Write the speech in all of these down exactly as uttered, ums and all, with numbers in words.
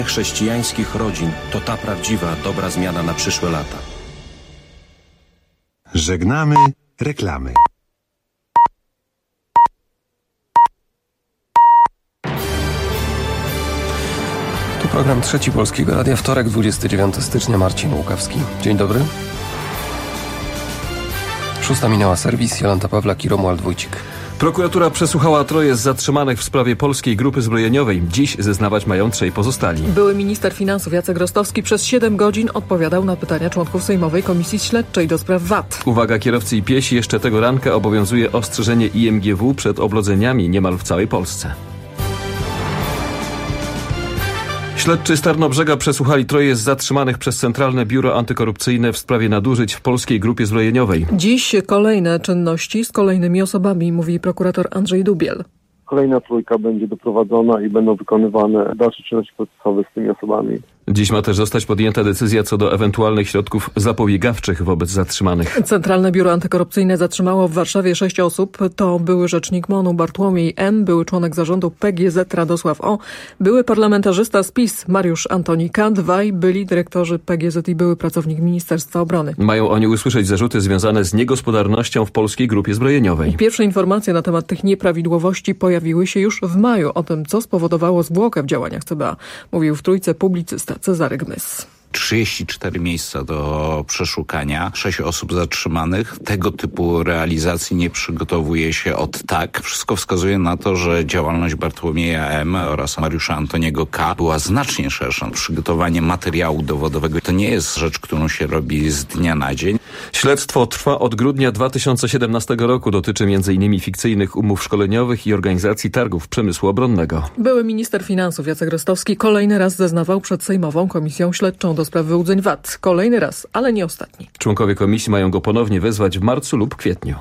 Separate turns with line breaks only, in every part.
chrześcijańskich rodzin to ta prawdziwa, dobra zmiana na przyszłe lata.
Żegnamy reklamy.
Tu program Trzeci Polskiego Radia, wtorek, dwudziestego dziewiątego stycznia, Marcin Łukawski. Dzień dobry. Szósta minęła, serwis, Jolanta Pawlak i Romuald Wójcik.
Prokuratura przesłuchała troje z zatrzymanych w sprawie polskiej grupy zbrojeniowej. Dziś zeznawać mają trzej pozostali.
Były minister finansów Jacek Rostowski przez siedem godzin odpowiadał na pytania członków Sejmowej Komisji Śledczej do spraw V A T.
Uwaga, kierowcy i piesi, jeszcze tego ranka obowiązuje ostrzeżenie I M G W przed oblodzeniami niemal w całej Polsce. Śledczy z Tarnobrzega przesłuchali troje z zatrzymanych przez Centralne Biuro Antykorupcyjne w sprawie nadużyć w polskiej grupie zbrojeniowej.
Dziś kolejne czynności z kolejnymi osobami, mówi prokurator Andrzej Dubiel.
Kolejna trójka będzie doprowadzona i będą wykonywane dalsze czynności procesowe z tymi osobami.
Dziś ma też zostać podjęta decyzja co do ewentualnych środków zapobiegawczych wobec zatrzymanych.
Centralne Biuro Antykorupcyjne zatrzymało w Warszawie sześć osób. To były rzecznik M O N-u Bartłomiej M., były członek zarządu P G Z Radosław O., były parlamentarzysta z PiS Mariusz Antoni K., dwaj byli dyrektorzy P G Z i były pracownik Ministerstwa Obrony.
Mają oni usłyszeć zarzuty związane z niegospodarnością w polskiej grupie zbrojeniowej.
Pierwsze informacje na temat tych nieprawidłowości pojawiły się już w maju. O tym, co spowodowało zwłokę w działaniach C B A, mówił w Trójce publicysta Cezary Gmys.
trzydzieści cztery miejsca do przeszukania, sześć osób zatrzymanych. Tego typu realizacji nie przygotowuje się od tak. Wszystko wskazuje na to, że działalność Bartłomieja M. oraz Mariusza Antoniego K. była znacznie szersza. Przygotowanie materiału dowodowego to nie jest rzecz, którą się robi z dnia na dzień.
Śledztwo trwa od grudnia dwa tysiące siedemnastego roku. Dotyczy między innymi fikcyjnych umów szkoleniowych i organizacji targów przemysłu obronnego.
Były minister finansów Jacek Rostowski kolejny raz zeznawał przed Sejmową Komisją Śledczą do spraw wyłudzeń V A T. Kolejny raz, ale nie ostatni.
Członkowie komisji mają go ponownie wezwać w marcu lub kwietniu.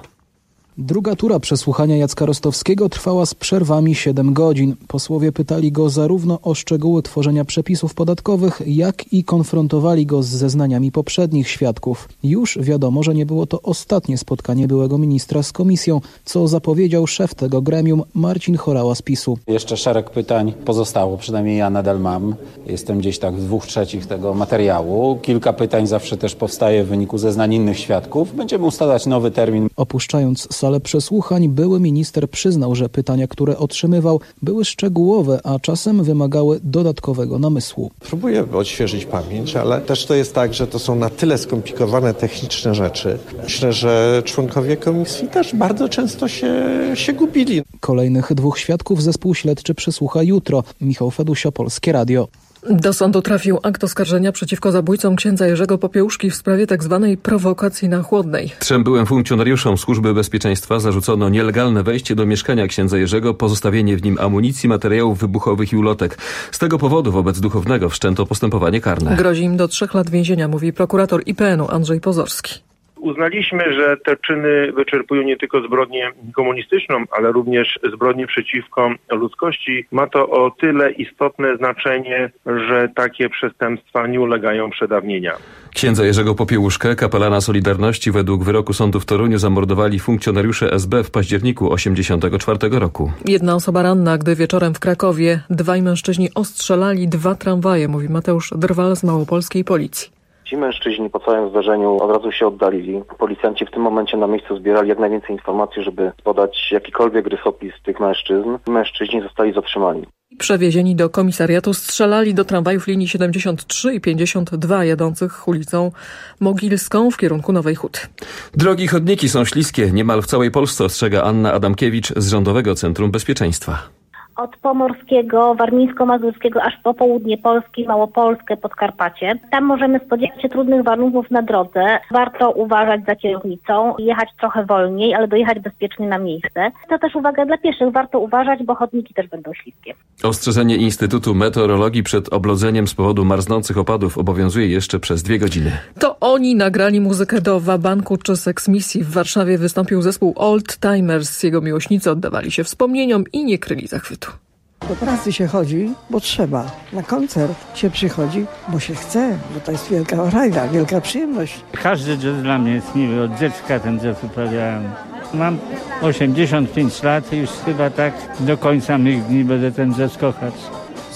Druga tura przesłuchania Jacka Rostowskiego trwała z przerwami siedem godzin. Posłowie pytali go zarówno o szczegóły tworzenia przepisów podatkowych, jak i konfrontowali go z zeznaniami poprzednich świadków. Już wiadomo, że nie było to ostatnie spotkanie byłego ministra z komisją, co zapowiedział szef tego gremium Marcin Horała z PiSu.
Jeszcze szereg pytań pozostało, przynajmniej ja nadal mam. Jestem gdzieś tak w dwóch trzecich tego materiału. Kilka pytań zawsze też powstaje w wyniku zeznań innych świadków. Będziemy ustalać nowy termin.
Opuszczając salę przesłuchań, były minister przyznał, że pytania, które otrzymywał, były szczegółowe, a czasem wymagały dodatkowego namysłu.
Próbuję odświeżyć pamięć, ale też to jest tak, że to są na tyle skomplikowane techniczne rzeczy. Myślę, że członkowie komisji też bardzo często się, się gubili.
Kolejnych dwóch świadków zespół śledczy przesłucha jutro. Michał Fedusio, Polskie Radio.
Do sądu trafił akt oskarżenia przeciwko zabójcom księdza Jerzego Popiełuszki w sprawie tzw. prowokacji na Chłodnej.
Trzem byłym funkcjonariuszom Służby Bezpieczeństwa zarzucono nielegalne wejście do mieszkania księdza Jerzego, pozostawienie w nim amunicji, materiałów wybuchowych i ulotek. Z tego powodu wobec duchownego wszczęto postępowanie karne.
Grozi im do trzech lat więzienia, mówi prokurator I P N u Andrzej Pozorski.
Uznaliśmy, że te czyny wyczerpują nie tylko zbrodnię komunistyczną, ale również zbrodnię przeciwko ludzkości. Ma to o tyle istotne znaczenie, że takie przestępstwa nie ulegają przedawnienia.
Księdza Jerzego Popiełuszkę, kapelana Solidarności, według wyroku sądu w Toruniu zamordowali funkcjonariusze S B w październiku osiemdziesiątego czwartego roku.
Jedna osoba ranna, gdy wieczorem w Krakowie dwaj mężczyźni ostrzelali dwa tramwaje, mówi Mateusz Drwal z małopolskiej policji.
Ci mężczyźni po całym zdarzeniu od razu się oddalili. Policjanci w tym momencie na miejscu zbierali jak najwięcej informacji, żeby podać jakikolwiek rysopis tych mężczyzn. Mężczyźni zostali zatrzymani.
Przewiezieni do komisariatu strzelali do tramwajów linii siedemdziesiąt trzy i pięćdziesiąt dwa jadących ulicą Mogilską w kierunku Nowej Huty.
Drogi chodniki są śliskie niemal w całej Polsce, ostrzega Anna Adamkiewicz z Rządowego Centrum Bezpieczeństwa.
Od Pomorskiego, Warmińsko-Mazurskiego aż po południe Polski, Małopolskę, Podkarpacie. Tam możemy spodziewać się trudnych warunków na drodze. Warto uważać za kierownicą, jechać trochę wolniej, ale dojechać bezpiecznie na miejsce. To też uwaga dla pieszych. Warto uważać, bo chodniki też będą śliskie.
Ostrzeżenie Instytutu Meteorologii przed oblodzeniem z powodu marznących opadów obowiązuje jeszcze przez dwie godziny.
To oni nagrali muzykę do Wabanku czy Seksmisji. W Warszawie wystąpił zespół Old Timers. Jego miłośnicy oddawali się wspomnieniom i nie kryli zachwytu.
Do pracy się chodzi, bo trzeba. Na koncert się przychodzi, bo się chce, bo to jest wielka frajda, wielka przyjemność.
Każdy jazz dla mnie jest miły. Od dziecka ten jazz uprawiałem. Mam osiemdziesiąt pięć lat i już chyba tak do końca mych dni będę ten jazz kochać.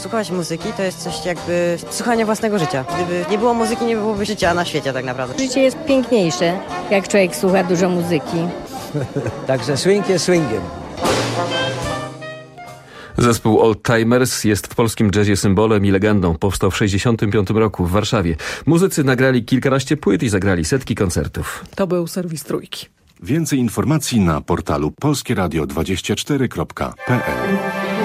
słuchać muzyki to jest coś jakby słuchania własnego życia. Gdyby nie było muzyki, nie byłoby życia na świecie tak naprawdę.
Życie jest piękniejsze, jak człowiek słucha dużo muzyki.
Także swing jest swingiem.
Zespół Old Timers jest w polskim jazzie symbolem i legendą. Powstał w sześćdziesiątym piątym roku w Warszawie. Muzycy nagrali kilkanaście płyt i zagrali setki koncertów.
To był serwis Trójki.
Więcej informacji na portalu polskie radio dwadzieścia cztery kropka p l.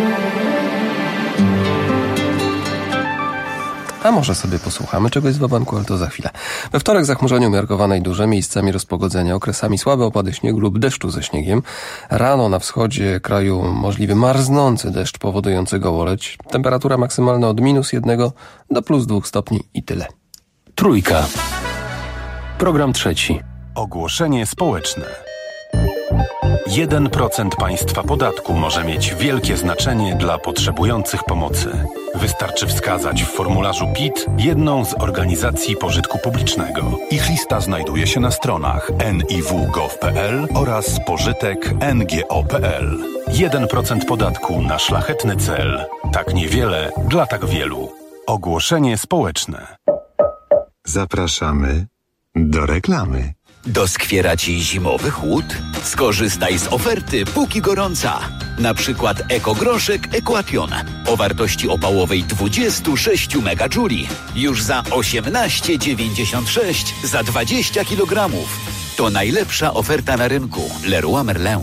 A może sobie posłuchamy czegoś z wabanku, ale to za chwilę. We wtorek zachmurzenie umiarkowane i duże, miejscami rozpogodzenia, okresami słabe opady śniegu lub deszczu ze śniegiem. Rano na wschodzie kraju możliwy marznący deszcz powodujący gołoleć. Temperatura maksymalna od minus jednego do plus dwóch stopni i tyle.
Trójka. Program trzeci.
Ogłoszenie społeczne. jeden procent państwa podatku może mieć wielkie znaczenie dla potrzebujących pomocy. Wystarczy wskazać w formularzu P I T jedną z organizacji pożytku publicznego. Ich lista znajduje się na stronach en i w kropka gov kropka p l oraz pożytek kropka n g o kropka p l. jeden procent podatku na szlachetny cel. Tak niewiele dla tak wielu. Ogłoszenie społeczne. Zapraszamy do reklamy.
Doskwiera Ci zimowy chłód? Skorzystaj z oferty póki gorąca. Na przykład ekogroszek Equation o wartości opałowej dwadzieścia sześć megajouli już za osiemnaście dziewięćdziesiąt sześć za dwadzieścia kilogramów. To najlepsza oferta na rynku. Leroy Merlin.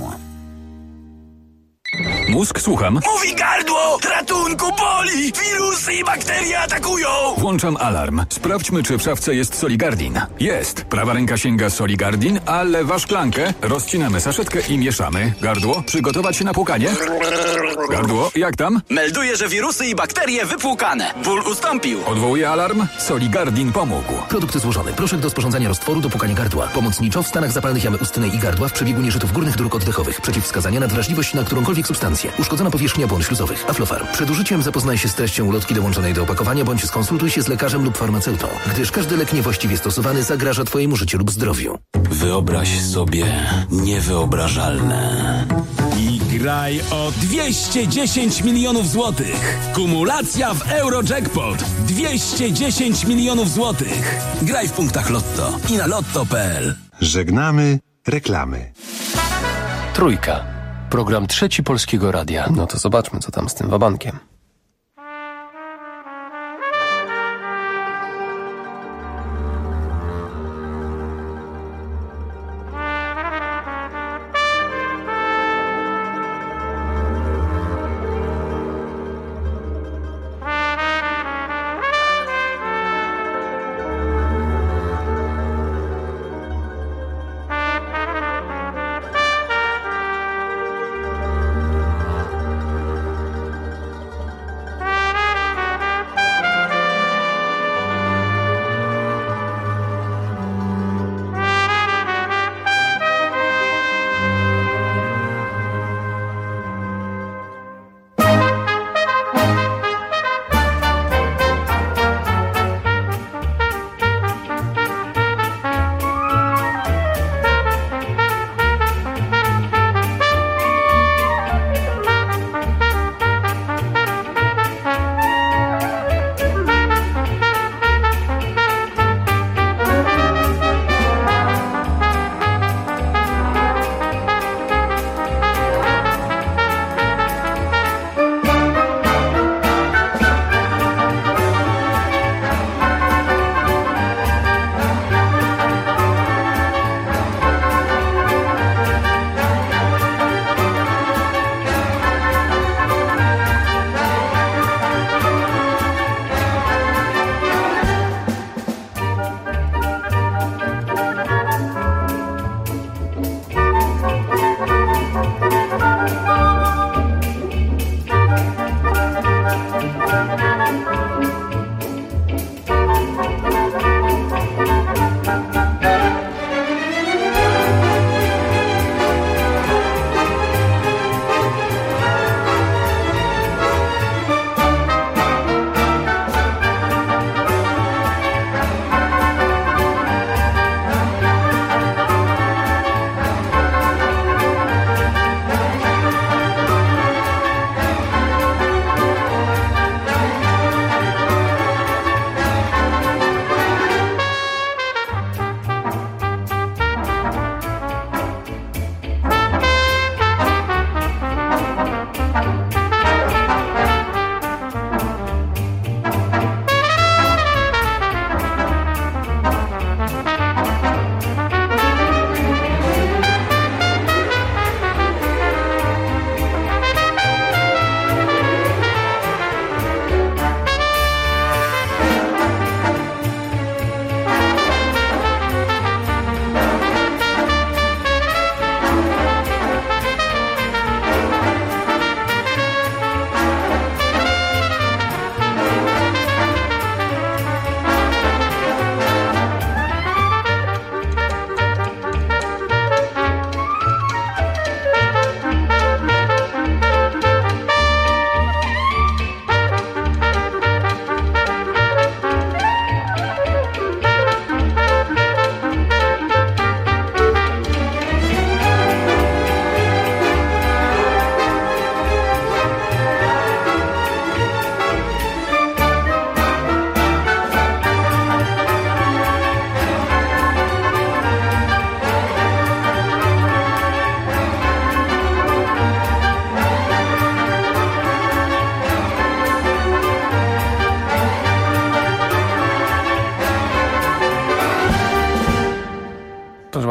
Mózg, słucham.
Mówi gardło! Ratunku, boli! Wirusy i bakterie atakują!
Włączam alarm. Sprawdźmy, czy w szafce jest Soligardin. Jest. Prawa ręka sięga Soligardin, a lewa szklankę. Rozcinamy saszetkę i mieszamy. Gardło, przygotować się na płukanie. Gardło, jak tam?
Melduje, że wirusy i bakterie wypłukane. Ból ustąpił.
Odwołuję alarm. Soligardin pomógł.
Produkty złożone. Proszek do sporządzania roztworu do płukania gardła. Pomocniczo w stanach zapalnych jamy ustnej i gardła w przebiegu nieżytów górnych dróg oddechowych. Przeciwwskazania na wrażliwość na którąkolwiek substancję. Uszkodzona powierzchnia błon śluzowych. Aflofarm. Przed użyciem zapoznaj się z treścią ulotki dołączonej do opakowania bądź skonsultuj się z lekarzem lub farmaceutą, gdyż każdy lek niewłaściwie stosowany zagraża Twojemu życiu lub zdrowiu.
Wyobraź sobie niewyobrażalne.
I graj o dwieście dziesięć milionów złotych. Kumulacja w Eurojackpot. dwieście dziesięć milionów złotych. Graj w punktach Lotto i na lotto kropka p l.
Żegnamy reklamy.
Trójka. Program trzeci Polskiego Radia.
No to zobaczmy, co tam z tym wabankiem.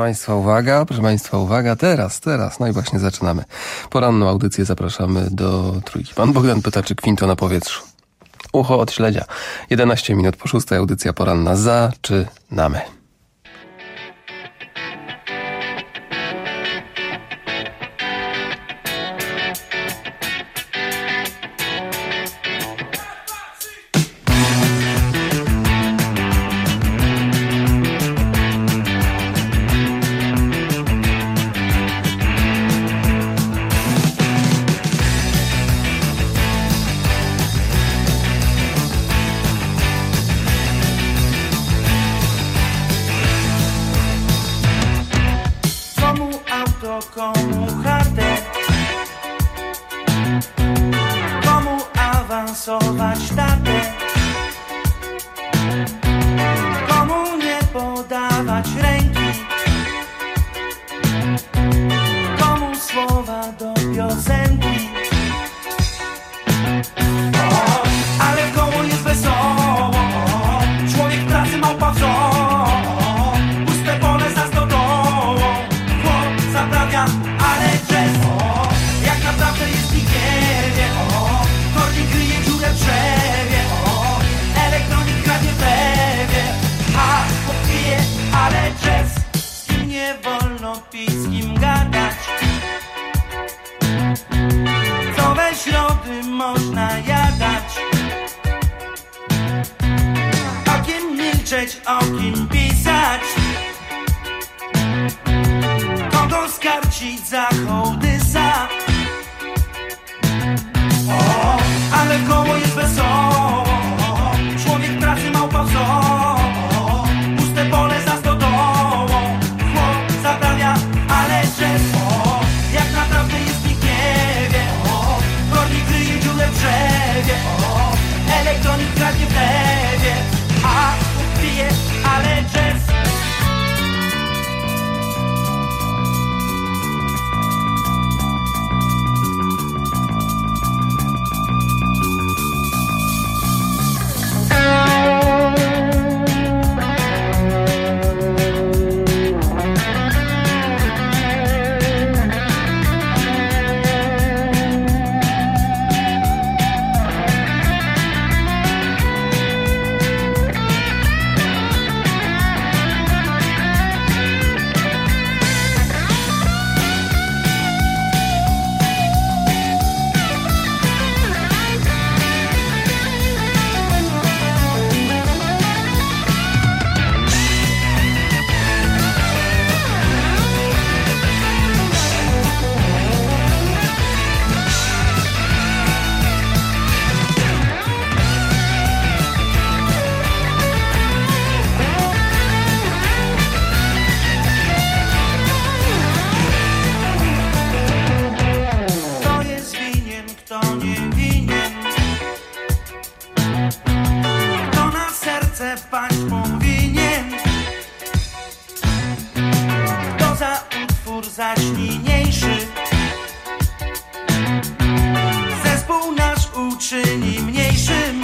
Państwa, uwaga, proszę Państwa, uwaga, teraz, teraz, no i właśnie zaczynamy. Poranną audycję zapraszamy do Trójki. Pan Bogdan pyta, czy kwinto na powietrzu. Ucho od śledzia. jedenaście minut po szóstej, audycja poranna. Zaczynamy.
Komu chatę, komu awansować tatę, komu nie podawać ręki, komu słowa do piosenki. O, ale koło jest wesoło, człowiek pracy małpa wzor, puste pole za stodołą, chłop zaprawia. Ale jazz, o, jak naprawdę jest nikt nie wie, o, kornik kryje dziurę w drzewie, o, elektronik kradnie w lewie, a popije, ale jazz, z kim nie wolno pić, z kim gadać, co we środy można jadać, o kim milczeć, o kim pisać, kogo skarcić za hołdysa. O, ale koło jest wesoło, człowiek pracy małpa wzor, puste pole za stodołą, chłop zaprawia, ale jazz, o, jak naprawdę jest nikt nie wie, o, kornik kryje dziurę w drzewie, o, elektronik kradnie w lewie, a pije, ale jazz. Zaś niniejszy zespół nasz uczyni mniejszym.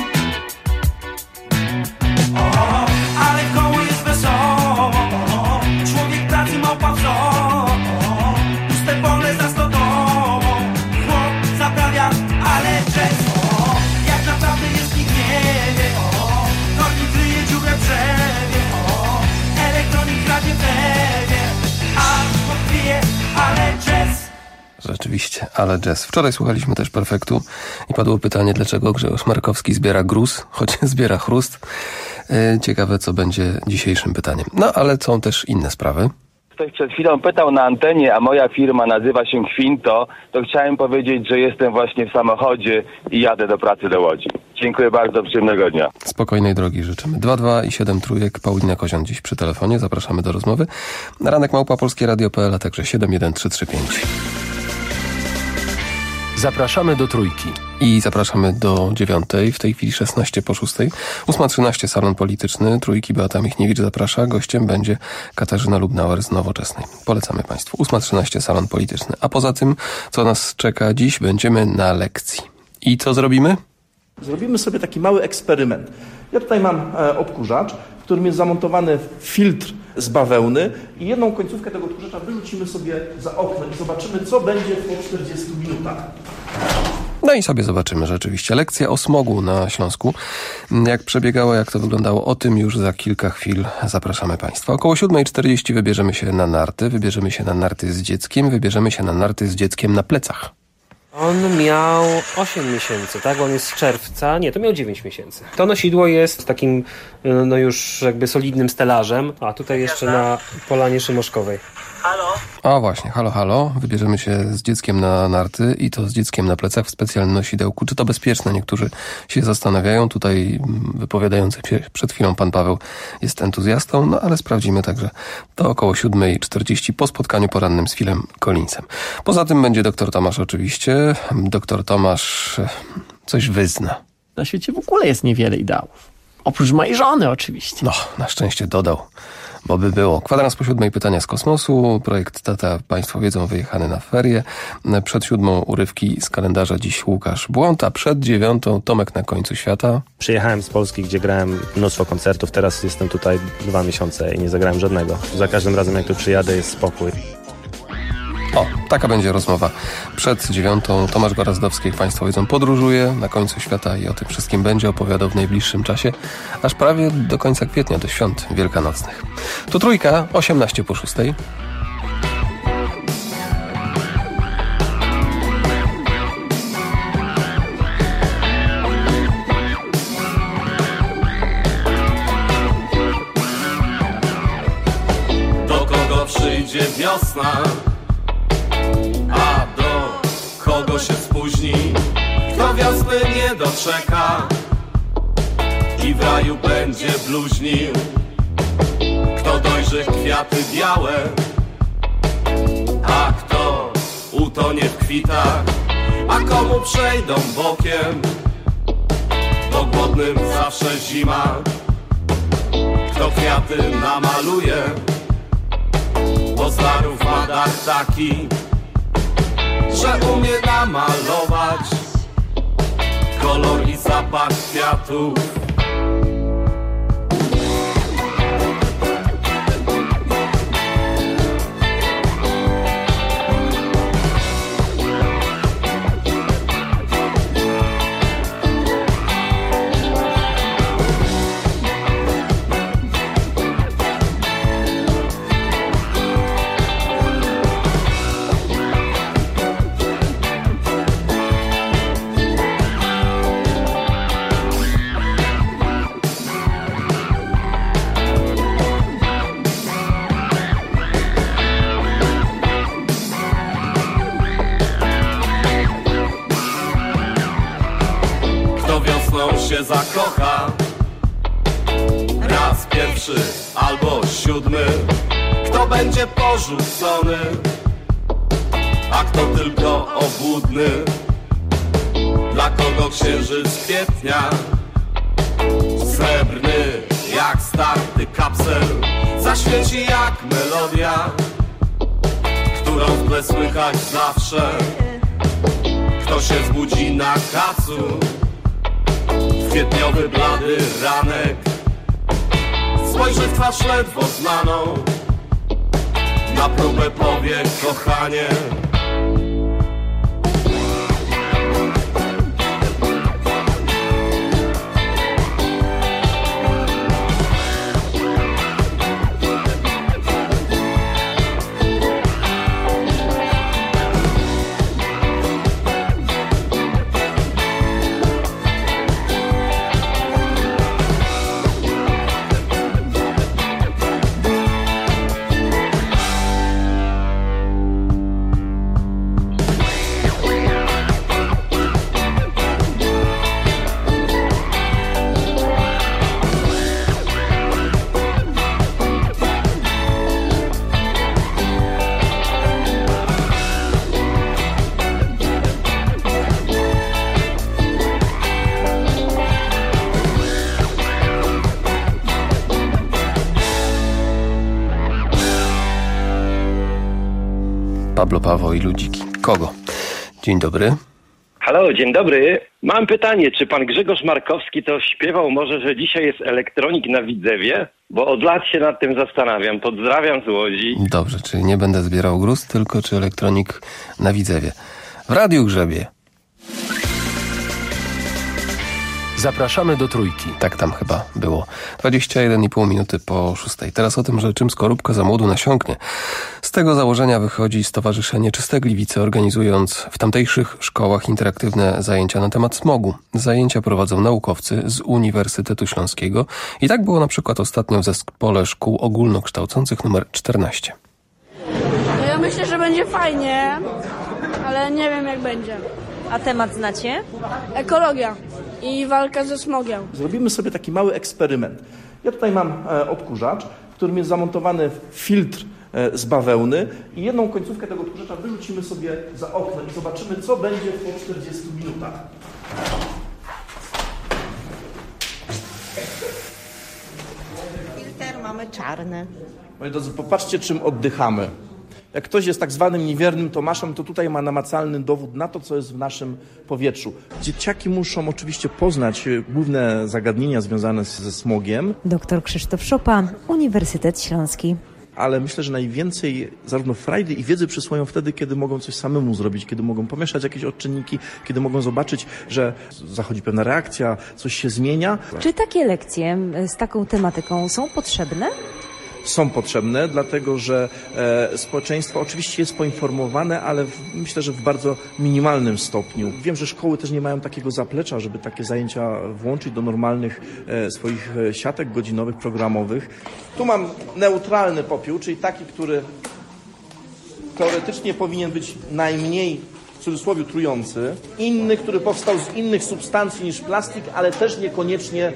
O, ale koło jest wesoło, człowiek pracy małpa wzor, puste pole za stodołą, chłop zaprawia, ale jazz, o, jak naprawdę jest nikt nie wie, o, kornik kryje dziurę w drzewie, o, elektronik kradnie w lewie, a popije, ale jazz.
Rzeczywiście, ale jazz. Wczoraj słuchaliśmy też Perfektu i padło pytanie, dlaczego Grzegorz Markowski zbiera gruz, choć zbiera chrust. Ciekawe, co będzie dzisiejszym pytaniem. No, ale są też inne sprawy.
Ktoś przed chwilą pytał na antenie, a moja firma nazywa się Kwinto, to chciałem powiedzieć, że jestem właśnie w samochodzie i jadę do pracy do Łodzi. Dziękuję bardzo, przyjemnego dnia.
Spokojnej drogi życzymy. dwa dwa i siedem trójek, Paulina Kozian dziś przy telefonie. Zapraszamy do rozmowy. Ranek małpa polskie radio kropka p l, a także siedem jeden trzy trzy pięć.
Zapraszamy do Trójki.
I zapraszamy do dziewiątej, w tej chwili szesnaście po szóstej. ósma trzynaście, salon polityczny. Trójki, Beata Michniewicz zaprasza. Gościem będzie Katarzyna Lubnauer z Nowoczesnej. Polecamy Państwu. ósma trzynaście, salon polityczny. A poza tym, co nas czeka dziś, będziemy na lekcji. I co zrobimy?
Zrobimy sobie taki mały eksperyment. Ja tutaj mam e, odkurzacz, w którym jest zamontowany filtr z bawełny i jedną końcówkę tego tchórzacza wyrzucimy sobie za okno i zobaczymy, co będzie po czterdziestu minutach.
No i sobie zobaczymy rzeczywiście. Lekcja o smogu na Śląsku. Jak przebiegała, jak to wyglądało, o tym już za kilka chwil zapraszamy Państwa. Około siódma czterdzieści wybierzemy się na narty, wybierzemy się na narty z dzieckiem, wybierzemy się na narty z dzieckiem na plecach.
On miał osiem miesięcy, tak? On jest z czerwca. Nie, to miał dziewięć miesięcy. To nosidło jest takim, no już jakby solidnym stelażem. A tutaj jeszcze na Polanie Szymoszkowej.
Halo?
O właśnie, halo, halo. Wybierzemy się z dzieckiem na narty i to z dzieckiem na plecach w specjalnym nosidełku. Czy to bezpieczne? Niektórzy się zastanawiają. Tutaj wypowiadający się przed chwilą pan Paweł jest entuzjastą, no ale sprawdzimy także to około siódma czterdzieści po spotkaniu porannym z Philem Collinsem. Poza tym będzie doktor Tomasz oczywiście. Doktor Tomasz coś wyzna.
Na świecie w ogóle jest niewiele ideałów. Oprócz mojej żony oczywiście.
No, na szczęście dodał. Bo by było. Kwadrans po siódmej pytania z kosmosu. Projekt Tata, Państwo wiedzą, wyjechany na ferie. Przed siódmą urywki z kalendarza dziś Łukasz Błąd, a przed dziewiątą Tomek na końcu świata.
Przyjechałem z Polski, gdzie grałem mnóstwo koncertów. Teraz jestem tutaj dwa miesiące i nie zagrałem żadnego. Za każdym razem, jak tu przyjadę, jest spokój.
O, taka będzie rozmowa. Przed dziewiątą Tomasz Gorazdowski, jak Państwo wiedzą, podróżuje na końcu świata i o tym wszystkim będzie opowiadał w najbliższym czasie, aż prawie do końca kwietnia, do świąt wielkanocnych. Tu Trójka, osiemnaście po szóstej.
Do kogo przyjdzie wiosna? A do kogo się spóźni? Kto wiosny nie doczeka i w raju będzie bluźnił? Kto dojrzy kwiaty białe, a kto utonie w kwitach? A komu przejdą bokiem, bo głodnym zawsze zima? Kto kwiaty namaluje, bo zdarów ma dach taki, że umie namalować kolor i zapach kwiatów. Się zakocha raz pierwszy albo siódmy. Kto będzie porzucony, a kto tylko obłudny? Dla kogo księżyc kwietnia, srebrny jak starty kapsel, zaświeci jak melodia, którą w tle słychać zawsze. Kto się zbudzi na kacu, kwietniowy blady ranek, spojrzy w twarz ledwo znaną, na próbę powie kochanie.
Pablo Paweł i Ludziki. Kogo? Dzień dobry.
Halo, dzień dobry. Mam pytanie, czy pan Grzegorz Markowski to śpiewał może, że dzisiaj jest elektronik na Widzewie? Bo od lat się nad tym zastanawiam. Pozdrawiam z Łodzi.
Dobrze, czyli nie będę zbierał gruz, tylko czy elektronik na Widzewie. W Radiu Grzebie.
Zapraszamy do Trójki.
Tak tam chyba było. dwadzieścia jeden i pół minuty po szóstej. Teraz o tym, że czym skorupka za młodu nasiąknie. Z tego założenia wychodzi Stowarzyszenie Czyste Gliwice, organizując w tamtejszych szkołach interaktywne zajęcia na temat smogu. Zajęcia prowadzą naukowcy z Uniwersytetu Śląskiego i tak było na przykład ostatnio w zespole szkół ogólnokształcących numer czternaście.
Ja myślę, że będzie fajnie, ale nie wiem jak będzie.
A temat znacie?
Ekologia i walka ze smogiem.
Zrobimy sobie taki mały eksperyment. Ja tutaj mam e, odkurzacz, w którym jest zamontowany filtr e, z bawełny i jedną końcówkę tego odkurzacza wyrzucimy sobie za okno i zobaczymy, co będzie po czterdziestu minutach.
Filtr mamy czarny.
Moi drodzy, popatrzcie, czym oddychamy. Jak ktoś jest tak zwanym niewiernym Tomaszem, to tutaj ma namacalny dowód na to, co jest w naszym powietrzu. Dzieciaki muszą oczywiście poznać główne zagadnienia związane ze smogiem.
Doktor Krzysztof Szopa, Uniwersytet Śląski.
Ale myślę, że najwięcej zarówno frajdy i wiedzy przyswoją wtedy, kiedy mogą coś samemu zrobić, kiedy mogą pomieszać jakieś odczynniki, kiedy mogą zobaczyć, że zachodzi pewna reakcja, coś się zmienia.
Czy takie lekcje z taką tematyką są potrzebne?
Są potrzebne, dlatego że e, społeczeństwo oczywiście jest poinformowane, ale w, myślę, że w bardzo minimalnym stopniu. Wiem, że szkoły też nie mają takiego zaplecza, żeby takie zajęcia włączyć do normalnych e, swoich e, siatek godzinowych, programowych. Tu mam neutralny popiół, czyli taki, który teoretycznie powinien być najmniej w cudzysłowie trujący. Inny, który powstał z innych substancji niż plastik, ale też niekoniecznie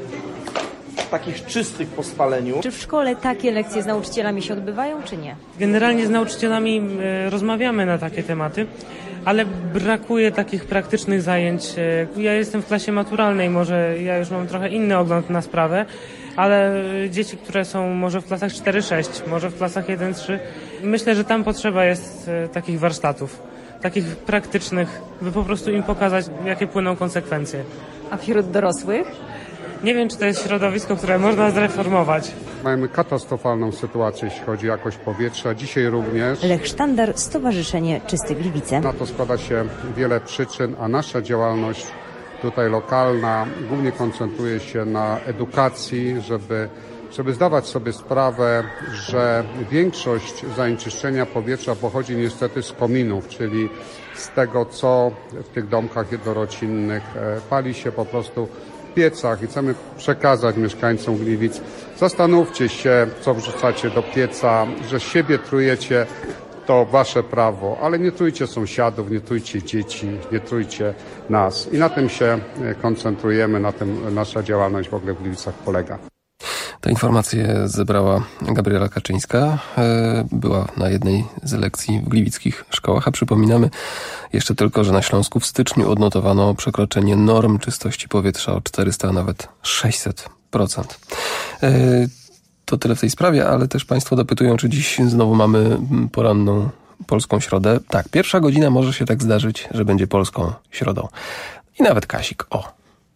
takich czystych po spaleniu.
Czy w szkole takie lekcje z nauczycielami się odbywają, czy nie?
Generalnie z nauczycielami e, rozmawiamy na takie tematy, ale brakuje takich praktycznych zajęć. E, ja jestem w klasie maturalnej, może ja już mam trochę inny ogląd na sprawę, ale dzieci, które są może w klasach cztery sześć, może w klasach jeden trzy, myślę, że tam potrzeba jest e, takich warsztatów, takich praktycznych, by po prostu im pokazać, jakie płyną konsekwencje.
A wśród dorosłych?
Nie wiem, czy to jest środowisko, które można zreformować.
Mamy katastrofalną sytuację, jeśli chodzi o jakość powietrza. Dzisiaj również.
Lech Sztandar, Stowarzyszenie Czyste Gliwice.
Na to składa się wiele przyczyn, a nasza działalność tutaj lokalna głównie koncentruje się na edukacji, żeby, żeby zdawać sobie sprawę, że większość zanieczyszczenia powietrza pochodzi niestety z kominów, czyli z tego, co w tych domkach jednorodzinnych pali się po prostu w piecach i chcemy przekazać mieszkańcom Gliwic. Zastanówcie się, co wrzucacie do pieca, że siebie trujecie, to wasze prawo, ale nie trujcie sąsiadów, nie trujcie dzieci, nie trujcie nas. I na tym się koncentrujemy, na tym nasza działalność w ogóle w Gliwicach polega.
Te informacje zebrała Gabriela Kaczyńska. Była na jednej z lekcji w gliwickich szkołach, a przypominamy jeszcze tylko, że na Śląsku w styczniu odnotowano przekroczenie norm czystości powietrza o czterysta, a nawet sześćset procent. To tyle w tej sprawie, ale też Państwo dopytują, czy dziś znowu mamy poranną polską środę. Tak, pierwsza godzina może się tak zdarzyć, że będzie polską środą. I nawet Kasik, o.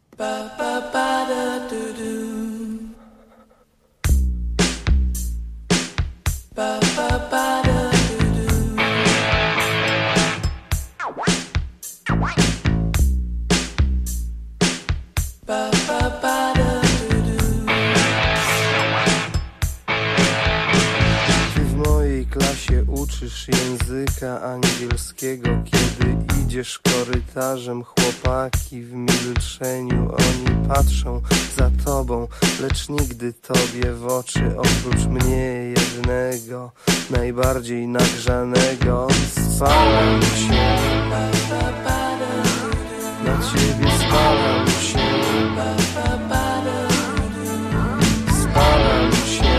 Uczysz języka angielskiego, kiedy idziesz korytarzem, chłopaki w milczeniu, oni patrzą za tobą, lecz nigdy tobie w oczy, oprócz mnie jednego, najbardziej nagrzanego. Spalam się, na ciebie spalam się, spalam się,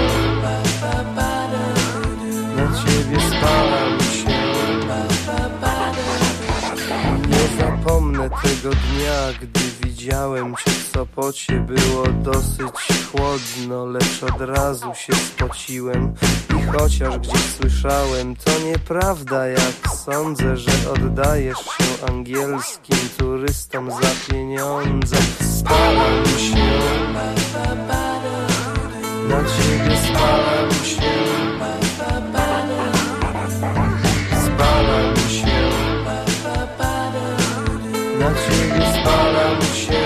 na ciebie spalam się. Nie zapomnę tego dnia, gdy widziałem cię w Sopocie. Było dosyć chłodno, lecz od razu się spociłem. I chociaż gdzieś słyszałem, to nieprawda, jak sądzę, że oddajesz się angielskim turystom. terrorystom za pieniądze. Spalam się, na ciebie spalam się, spalam się, na ciebie spalam się.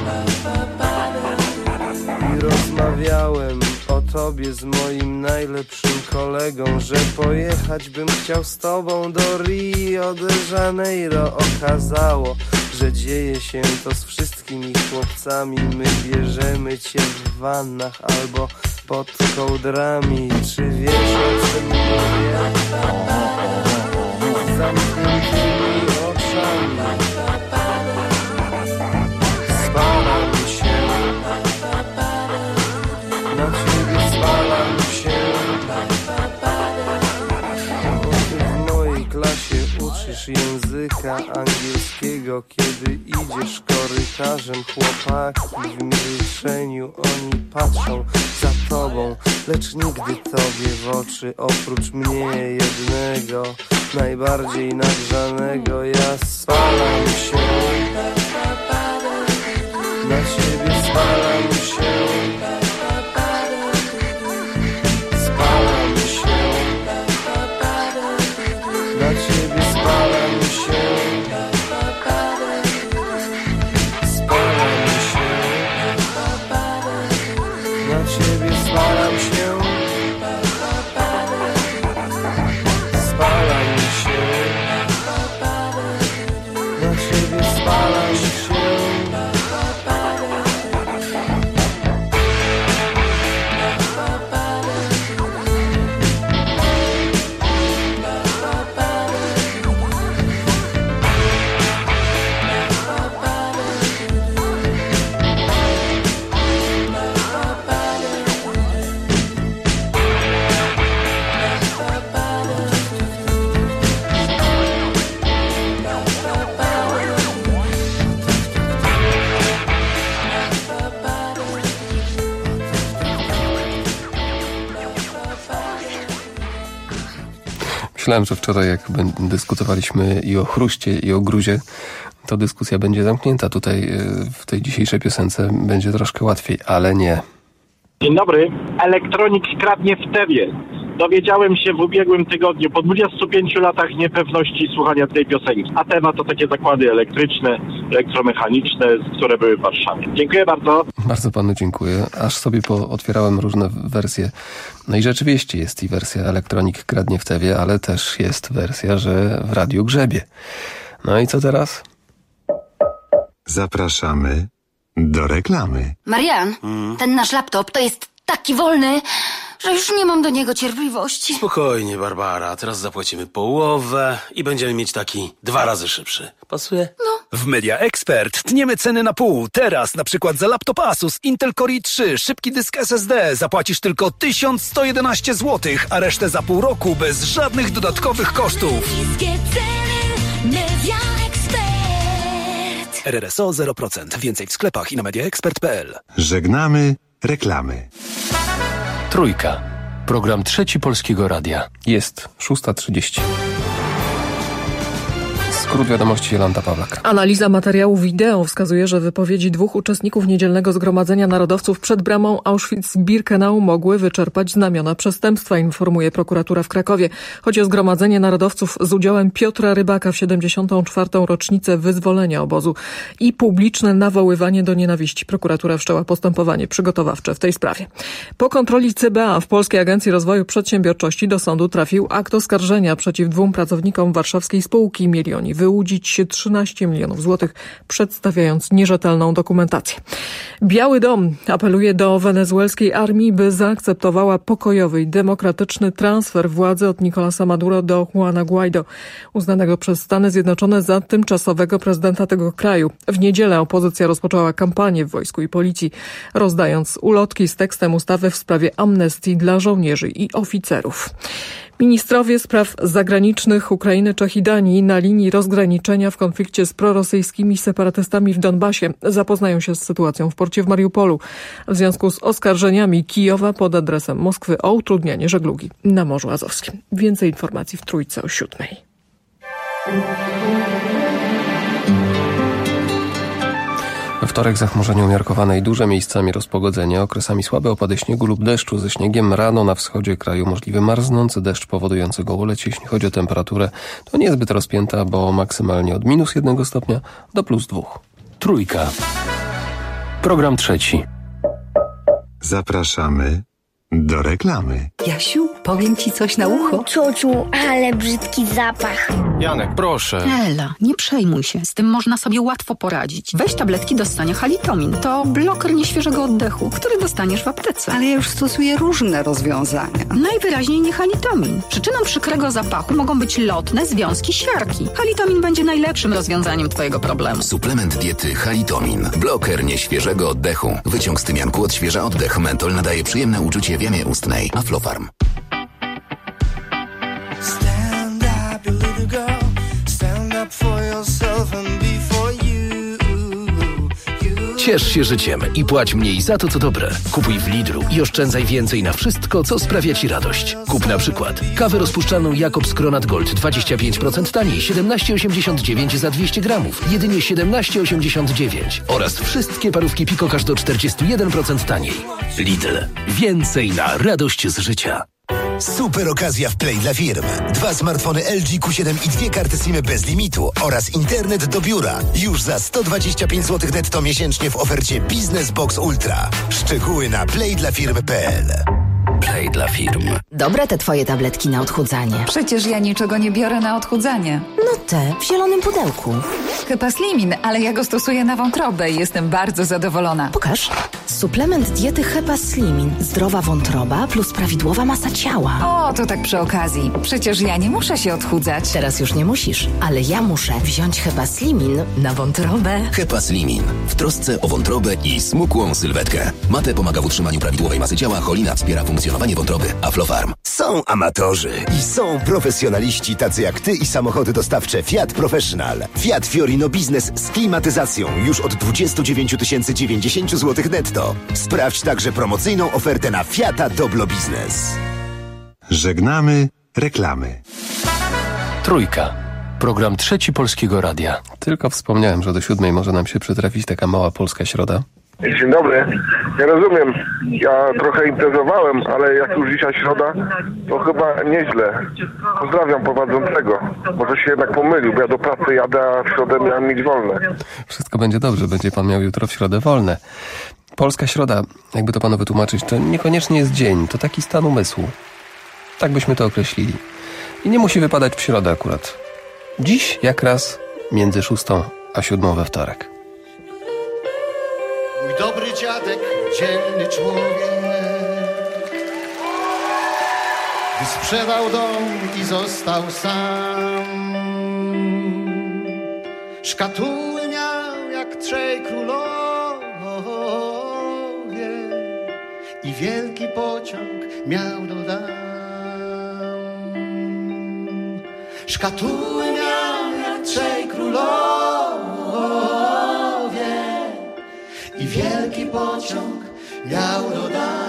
I rozmawiałem o tobie z moim najlepszym kolegą, że pojechać bym chciał z tobą do Rio de Janeiro. Okazało, że dzieje się to z wszystkimi chłopcami. My bierzemy cię w wannach albo pod kołdrami. Czy wiesz, o czym mówię? Z zamkniętymi oczami spalam się, na ciebie spalam się. Bo ty w mojej klasie uczysz języka angielskiego. Kiedy idziesz korytarzem, chłopaki w milczeniu, oni patrzą za tobą, lecz nigdy tobie w oczy. Oprócz mnie jednego, najbardziej nagrzanego, ja spalam się, na ciebie spalam się, spalam się, na ciebie spalam się, spalam się, na ciebie spalam się, spalam się, na ciebie spalam się.
Myślałem, że wczoraj jak dyskutowaliśmy i o chruście, i o gruzie, to dyskusja będzie zamknięta. Tutaj w tej dzisiejszej piosence będzie troszkę łatwiej, ale nie.
Dzień dobry. Elektronik skradnie w tewie. Dowiedziałem się w ubiegłym tygodniu, po dwudziestu pięciu latach niepewności słuchania tej piosenki. A tema to takie zakłady elektryczne, elektromechaniczne, które były w Warszawie. Dziękuję bardzo.
Bardzo panu dziękuję. Aż sobie pootwierałem różne wersje. No i rzeczywiście jest i wersja elektronik kradnie w tewie, ale też jest wersja, że w radiu grzebie. No i co teraz?
Zapraszamy do reklamy.
Marian, hmm? ten nasz laptop to jest taki wolny, że już nie mam do niego cierpliwości.
Spokojnie, Barbara. Teraz zapłacimy połowę i będziemy mieć taki dwa razy szybszy. Pasuje?
No.
W Media Expert tniemy ceny na pół. Teraz na przykład za laptop Asus Intel Core i trzy, szybki dysk S S D zapłacisz tylko tysiąc sto jedenaście złotych, a resztę za pół roku bez żadnych dodatkowych kosztów.
Niskie ceny Media Expert.
R R S O zero procent. Więcej w sklepach i na mediaexpert kropka p l.
Żegnamy reklamy.
Trójka. Program Trzeci Polskiego Radia.
Jest szósta trzydzieści. Skrót wiadomości, Jolanta Pawlak.
Analiza materiału wideo wskazuje, że wypowiedzi dwóch uczestników niedzielnego zgromadzenia narodowców przed bramą Auschwitz-Birkenau mogły wyczerpać znamiona przestępstwa, informuje prokuratura w Krakowie. Chodzi o zgromadzenie narodowców z udziałem Piotra Rybaka w siedemdziesiątą czwartą rocznicę wyzwolenia obozu i publiczne nawoływanie do nienawiści. Prokuratura wszczęła postępowanie przygotowawcze w tej sprawie. Po kontroli C B A w Polskiej Agencji Rozwoju Przedsiębiorczości do sądu trafił akt oskarżenia przeciw dwóm pracownikom warszawskiej spółki. Mieli oni wyłudzić się trzynaście milionów złotych, przedstawiając nierzetelną dokumentację. Biały Dom apeluje do wenezuelskiej armii, by zaakceptowała pokojowy i demokratyczny transfer władzy od Nicolasa Maduro do Juana Guaido, uznanego przez Stany Zjednoczone za tymczasowego prezydenta tego kraju. W niedzielę opozycja rozpoczęła kampanię w wojsku i policji, rozdając ulotki z tekstem ustawy w sprawie amnestii dla żołnierzy i oficerów. Ministrowie spraw zagranicznych Ukrainy, Czech i Danii na linii rozgraniczenia w konflikcie z prorosyjskimi separatystami w Donbasie zapoznają się z sytuacją w porcie w Mariupolu w związku z oskarżeniami Kijowa pod adresem Moskwy o utrudnianie żeglugi na Morzu Azowskim. Więcej informacji w Trójce o siódmej.
We wtorek zachmurzenie umiarkowane i duże, miejscami rozpogodzenie, okresami słabe opady śniegu lub deszczu ze śniegiem. Rano na wschodzie kraju możliwy marznący deszcz powodujący gołoleć. Jeśli chodzi o temperaturę, to niezbyt rozpięta, bo maksymalnie od minus jednego stopnia do plus dwóch.
Trójka. Program trzeci.
Zapraszamy do reklamy.
Jasiu, powiem ci coś na ucho.
Ciociu, ale brzydki zapach.
Janek, proszę.
Ela, nie przejmuj się. Z tym można sobie łatwo poradzić. Weź tabletki do ssania Halitomin. To bloker nieświeżego oddechu, który dostaniesz w aptece.
Ale ja już stosuję różne rozwiązania.
Najwyraźniej nie Halitomin. Przyczyną przykrego zapachu mogą być lotne związki siarki. Halitomin będzie najlepszym rozwiązaniem twojego problemu.
Suplement diety Halitomin. Bloker nieświeżego oddechu. Wyciąg z tymianku odświeża oddech. Mentol nadaje przyjemne uczucie w jamie ustnej. Aflofarm.
Stand up, you little girl. Stand up for yourself and be for you. you.
Ciesz się życiem i płać mniej za to, co dobre. Kupuj w Lidlu i oszczędzaj więcej na wszystko, co sprawia ci radość. Kup na przykład kawę rozpuszczalną Jakobs Kronat Gold dwadzieścia pięć procent taniej, siedemnaście osiemdziesiąt dziewięć za dwieście gramów, jedynie siedemnaście osiemdziesiąt dziewięć. Oraz wszystkie parówki Pico aż do czterdzieści jeden procent taniej. Lidl. Więcej na radość z życia.
Super okazja w Play dla firm. Dwa smartfony L G Q siedem i dwie karty SIM bez limitu oraz internet do biura. Już za sto dwadzieścia pięć złotych netto miesięcznie w ofercie Business Box Ultra. Szczegóły na play dla firm kropka p l.
Play dla firm.
Dobre te twoje tabletki na odchudzanie.
Przecież ja niczego nie biorę na odchudzanie.
No te, w zielonym pudełku.
Hepaslimin, ale ja go stosuję na wątrobę i jestem bardzo zadowolona.
Pokaż. Suplement diety Hepaslimin. Zdrowa wątroba plus prawidłowa masa ciała.
O, to tak przy okazji. Przecież ja nie muszę się odchudzać.
Teraz już nie musisz, ale ja muszę wziąć Hepaslimin na wątrobę.
Hepaslimin. W trosce o wątrobę i smukłą sylwetkę. Mate pomaga w utrzymaniu prawidłowej masy ciała, cholina wspiera funkcjonowanie wątroby. Aflofarm.
Są amatorzy i są profesjonaliści tacy jak ty i samochody dostawcze Fiat Professional. Fiat Fiorino Business z klimatyzacją już od dwadzieścia dziewięć tysięcy dziewięćdziesiąt złotych netto. Sprawdź także promocyjną ofertę na Fiata Doblo Business.
Żegnamy reklamy.
Trójka. Program trzeci Polskiego Radia.
Tylko wspomniałem, że do siódmej może nam się przytrafić taka mała polska środa.
Dzień dobry. Ja rozumiem, ja trochę imprezowałem, ale jak już dzisiaj środa, to chyba nieźle. Pozdrawiam prowadzącego. Może się jednak pomylił, bo ja do pracy jadę, a w środę miałem mieć wolne.
Wszystko będzie dobrze, będzie pan miał jutro w środę wolne. Polska środa, jakby to panu wytłumaczyć, to niekoniecznie jest dzień, to taki stan umysłu. Tak byśmy to określili. I nie musi wypadać w środę akurat. Dziś jak raz między szóstą a siódmą we wtorek.
Mój dobry dziadek, dzielny człowiek, gdy sprzedał dom i został sam, szkatuły miał jak trzej królowie i wielki pociąg miał do dam. Szkatuły miał jak trzej królowie i wielki pociąg miał do dam.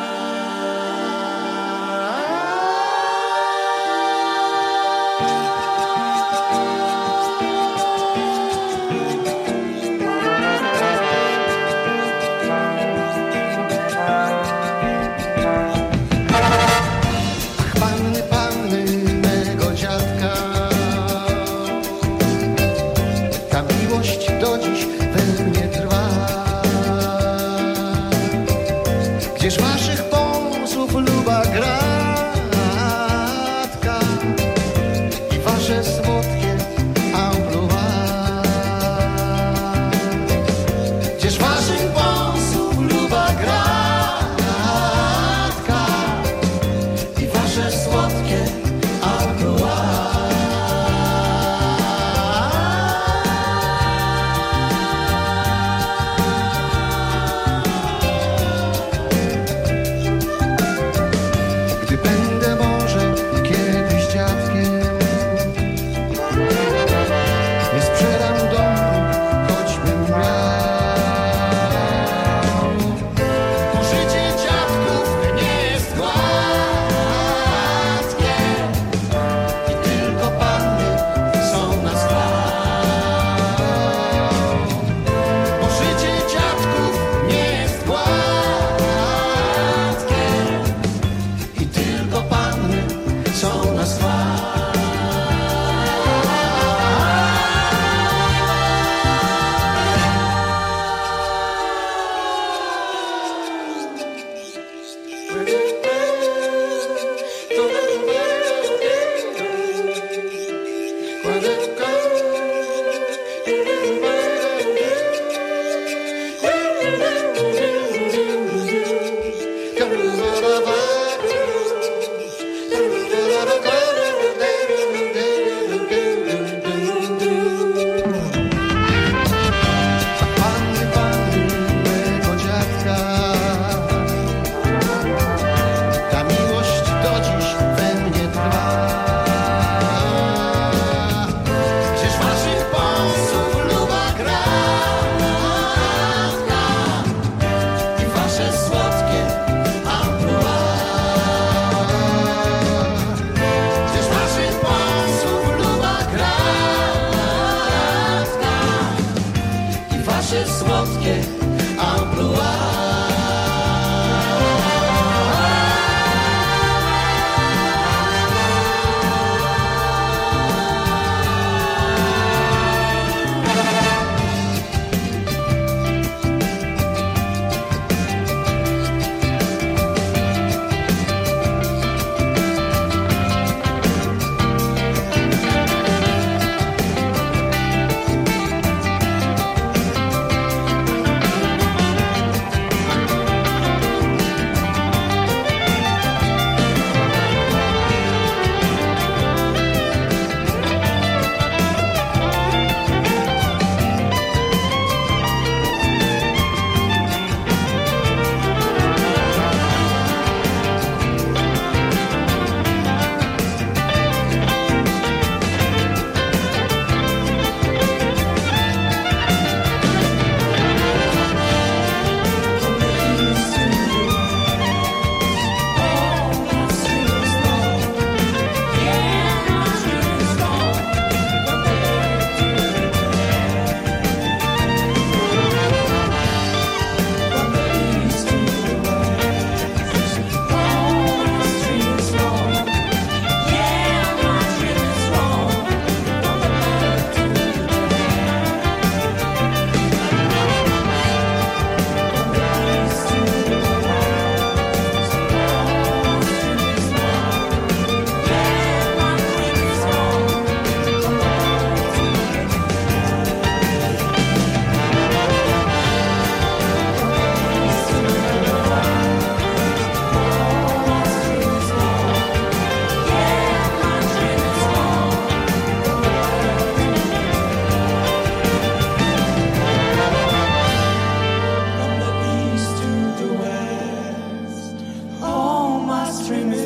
Ach, panny, panny mego dziadka, ta miłość do dziś we mnie trwa. Gdzież waszych pomysłów luba gratka i wasze słodkie ampluwa. Gdzież waszych pomysłów luba gratka i wasze słodkie ampluwa.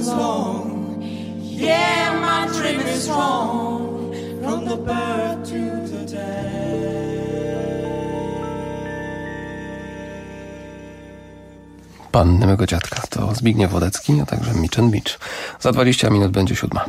is long. Yeah, my dream is strong. From the birth to the death.
Panny mego dziadka to Zbigniew Wodecki, a także Mitch and Mitch. Za dwadzieścia minut będzie siódma.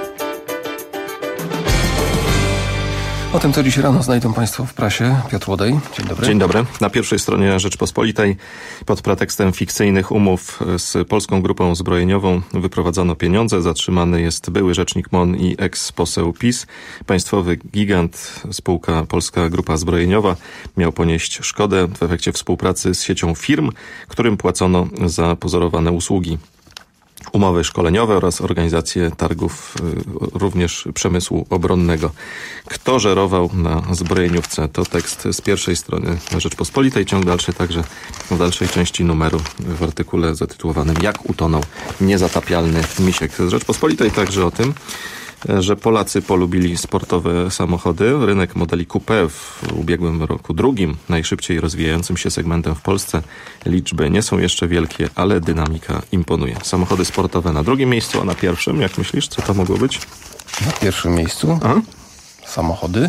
O tym, co dziś rano znajdą Państwo w prasie. Piotr Łodej, dzień dobry.
Dzień dobry. Na pierwszej stronie Rzeczpospolitej pod pretekstem fikcyjnych umów z Polską Grupą Zbrojeniową wyprowadzono pieniądze. Zatrzymany jest były rzecznik M O N i eks-poseł PiS. Państwowy gigant, spółka Polska Grupa Zbrojeniowa, miał ponieść szkodę w efekcie współpracy z siecią firm, którym płacono za pozorowane usługi. Umowy szkoleniowe oraz organizację targów również przemysłu obronnego. Kto żerował na zbrojeniówce? To tekst z pierwszej strony Rzeczpospolitej. Ciąg dalszy także w dalszej części numeru w artykule zatytułowanym Jak utonął niezatapialny misiek. Z Rzeczpospolitej także o tym, że Polacy polubili sportowe samochody. Rynek modeli coupé w ubiegłym roku drugim najszybciej rozwijającym się segmentem w Polsce. Liczby nie są jeszcze wielkie, ale dynamika imponuje. Samochody sportowe na drugim miejscu, a na pierwszym, jak myślisz, co to mogło być?
Na pierwszym miejscu? Aha. Samochody?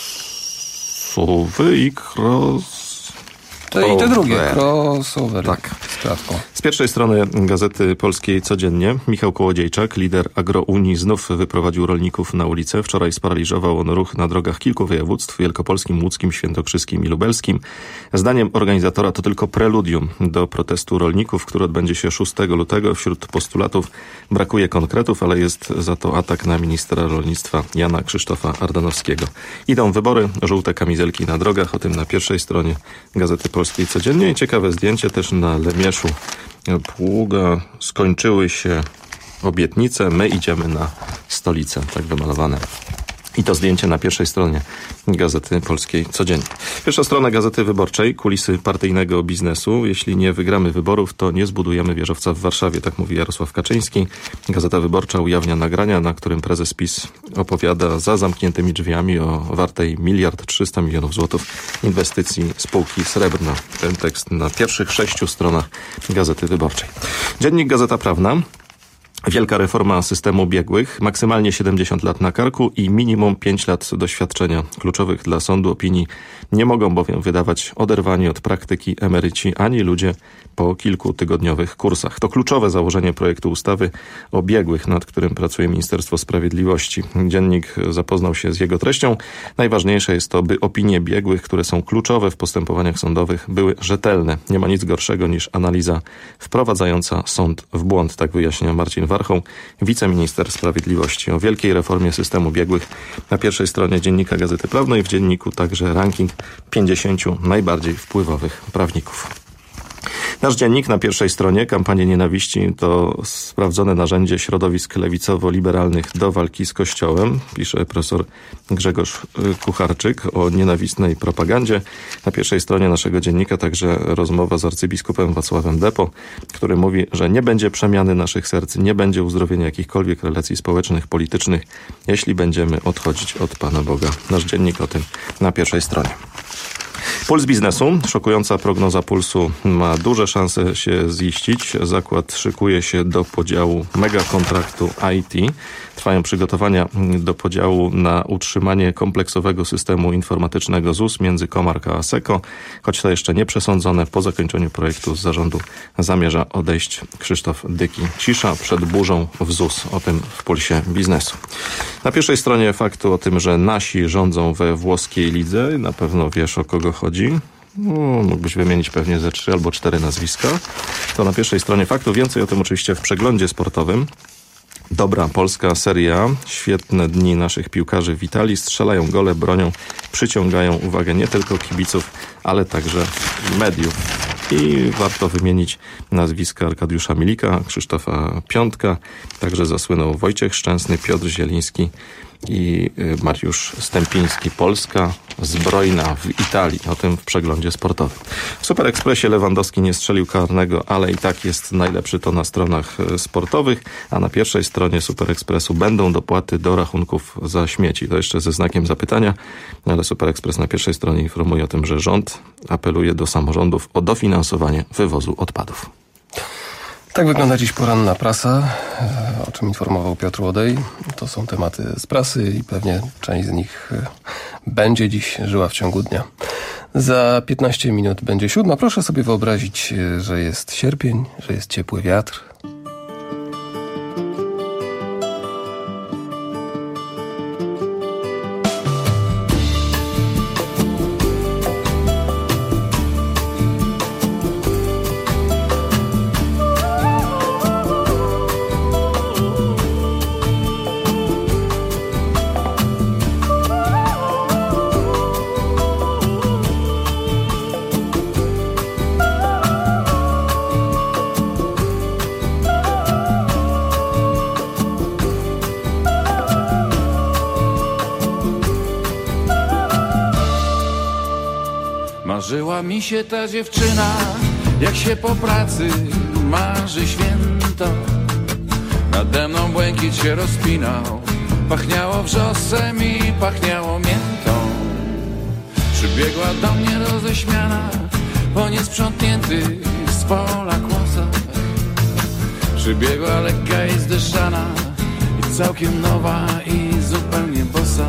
Suwy i cross...
To i te drugie, crossover.
Tak.
Z klatką.
Z pierwszej strony Gazety Polskiej Codziennie Michał Kołodziejczak, lider Agrounii, znów wyprowadził rolników na ulicę. Wczoraj sparaliżował on ruch na drogach kilku województw: wielkopolskim, łódzkim, świętokrzyskim i lubelskim. Zdaniem organizatora to tylko preludium do protestu rolników, który odbędzie się szóstego lutego. Wśród postulatów brakuje konkretów, ale jest za to atak na ministra rolnictwa Jana Krzysztofa Ardanowskiego. Idą wybory, żółte kamizelki na drogach, o tym na pierwszej stronie Gazety Polskiej Codziennie. I ciekawe zdjęcie też na Lemieszu Pługa. Skończyły się obietnice, my idziemy na stolicę. Tak wymalowane. I to zdjęcie na pierwszej stronie Gazety Polskiej Codziennie. Pierwsza strona Gazety Wyborczej. Kulisy partyjnego biznesu. Jeśli nie wygramy wyborów, to nie zbudujemy wieżowca w Warszawie. Tak mówi Jarosław Kaczyński. Gazeta Wyborcza ujawnia nagrania, na którym prezes PiS opowiada za zamkniętymi drzwiami o wartej miliard trzysta milionów złotych inwestycji spółki Srebrna. Ten tekst na pierwszych sześciu stronach Gazety Wyborczej. Dziennik Gazeta Prawna. Wielka reforma systemu biegłych, maksymalnie siedemdziesiąt lat na karku i minimum pięć lat doświadczenia. Kluczowych dla sądu opinii nie mogą bowiem wydawać oderwani od praktyki emeryci ani ludzie po kilkutygodniowych kursach. To kluczowe założenie projektu ustawy o biegłych, nad którym pracuje Ministerstwo Sprawiedliwości. Dziennik zapoznał się z jego treścią. Najważniejsze jest to, by opinie biegłych, które są kluczowe w postępowaniach sądowych, były rzetelne. Nie ma nic gorszego niż analiza wprowadzająca sąd w błąd, tak wyjaśnia Marcin Warchoł, wiceminister sprawiedliwości. O wielkiej reformie systemu biegłych na pierwszej stronie dziennika Gazety Prawnej, w dzienniku także ranking pięćdziesięciu najbardziej wpływowych prawników. Nasz dziennik na pierwszej stronie. Kampanie nienawiści to sprawdzone narzędzie środowisk lewicowo-liberalnych do walki z Kościołem, pisze profesor Grzegorz Kucharczyk o nienawistnej propagandzie. Na pierwszej stronie naszego dziennika także rozmowa z arcybiskupem Wacławem Depo, który mówi, że nie będzie przemiany naszych serc, nie będzie uzdrowienia jakichkolwiek relacji społecznych, politycznych, jeśli będziemy odchodzić od Pana Boga. Nasz dziennik o tym na pierwszej stronie. Puls biznesu. Szokująca prognoza Pulsu ma duże szanse się ziścić. Zakład szykuje się do podziału megakontraktu I T. Trwają przygotowania do podziału na utrzymanie kompleksowego systemu informatycznego Z U S między Comarch a Asseco. Choć to jeszcze nie przesądzone, po zakończeniu projektu z zarządu zamierza odejść Krzysztof Dyki. Cisza przed burzą w Z U S. O tym w Pulsie biznesu. Na pierwszej stronie faktu o tym, że nasi rządzą we włoskiej lidze. Na pewno wiesz, o kogo chodzi. No, mógłbyś wymienić pewnie ze trzy albo cztery nazwiska. To na pierwszej stronie faktu. Więcej o tym oczywiście w przeglądzie sportowym. Dobra polska Serie A. Świetne dni naszych piłkarzy w Italii. Strzelają gole, bronią, przyciągają uwagę nie tylko kibiców, ale także mediów. I warto wymienić nazwiska Arkadiusza Milika, Krzysztofa Piątka. Także zasłynął Wojciech Szczęsny, Piotr Zieliński i Mariusz Stępiński. Polska zbrojna w Italii. O tym w przeglądzie sportowym. W Super Expressie Lewandowski nie strzelił karnego, ale i tak jest najlepszy, to na stronach sportowych, a na pierwszej stronie Super Expressu będą dopłaty do rachunków za śmieci. To jeszcze ze znakiem zapytania, ale Super Express na pierwszej stronie informuje o tym, że rząd apeluje do samorządów o dofinansowanie wywozu odpadów.
Tak wygląda dziś poranna prasa, o czym informował Piotr Łodej. To są tematy z prasy i pewnie część z nich będzie dziś żyła w ciągu dnia. Za piętnaście minut będzie siódma. Proszę sobie wyobrazić, że jest sierpień, że jest ciepły wiatr.
Marzyła mi się ta dziewczyna, jak się po pracy marzy święto. Nade mną błękit się rozpinał, pachniało wrzosem i pachniało miętą. Przybiegła do mnie roześmiana po niesprzątniętych z pola kłosach. Przybiegła lekka i zdeszana i całkiem nowa i zupełnie bosa.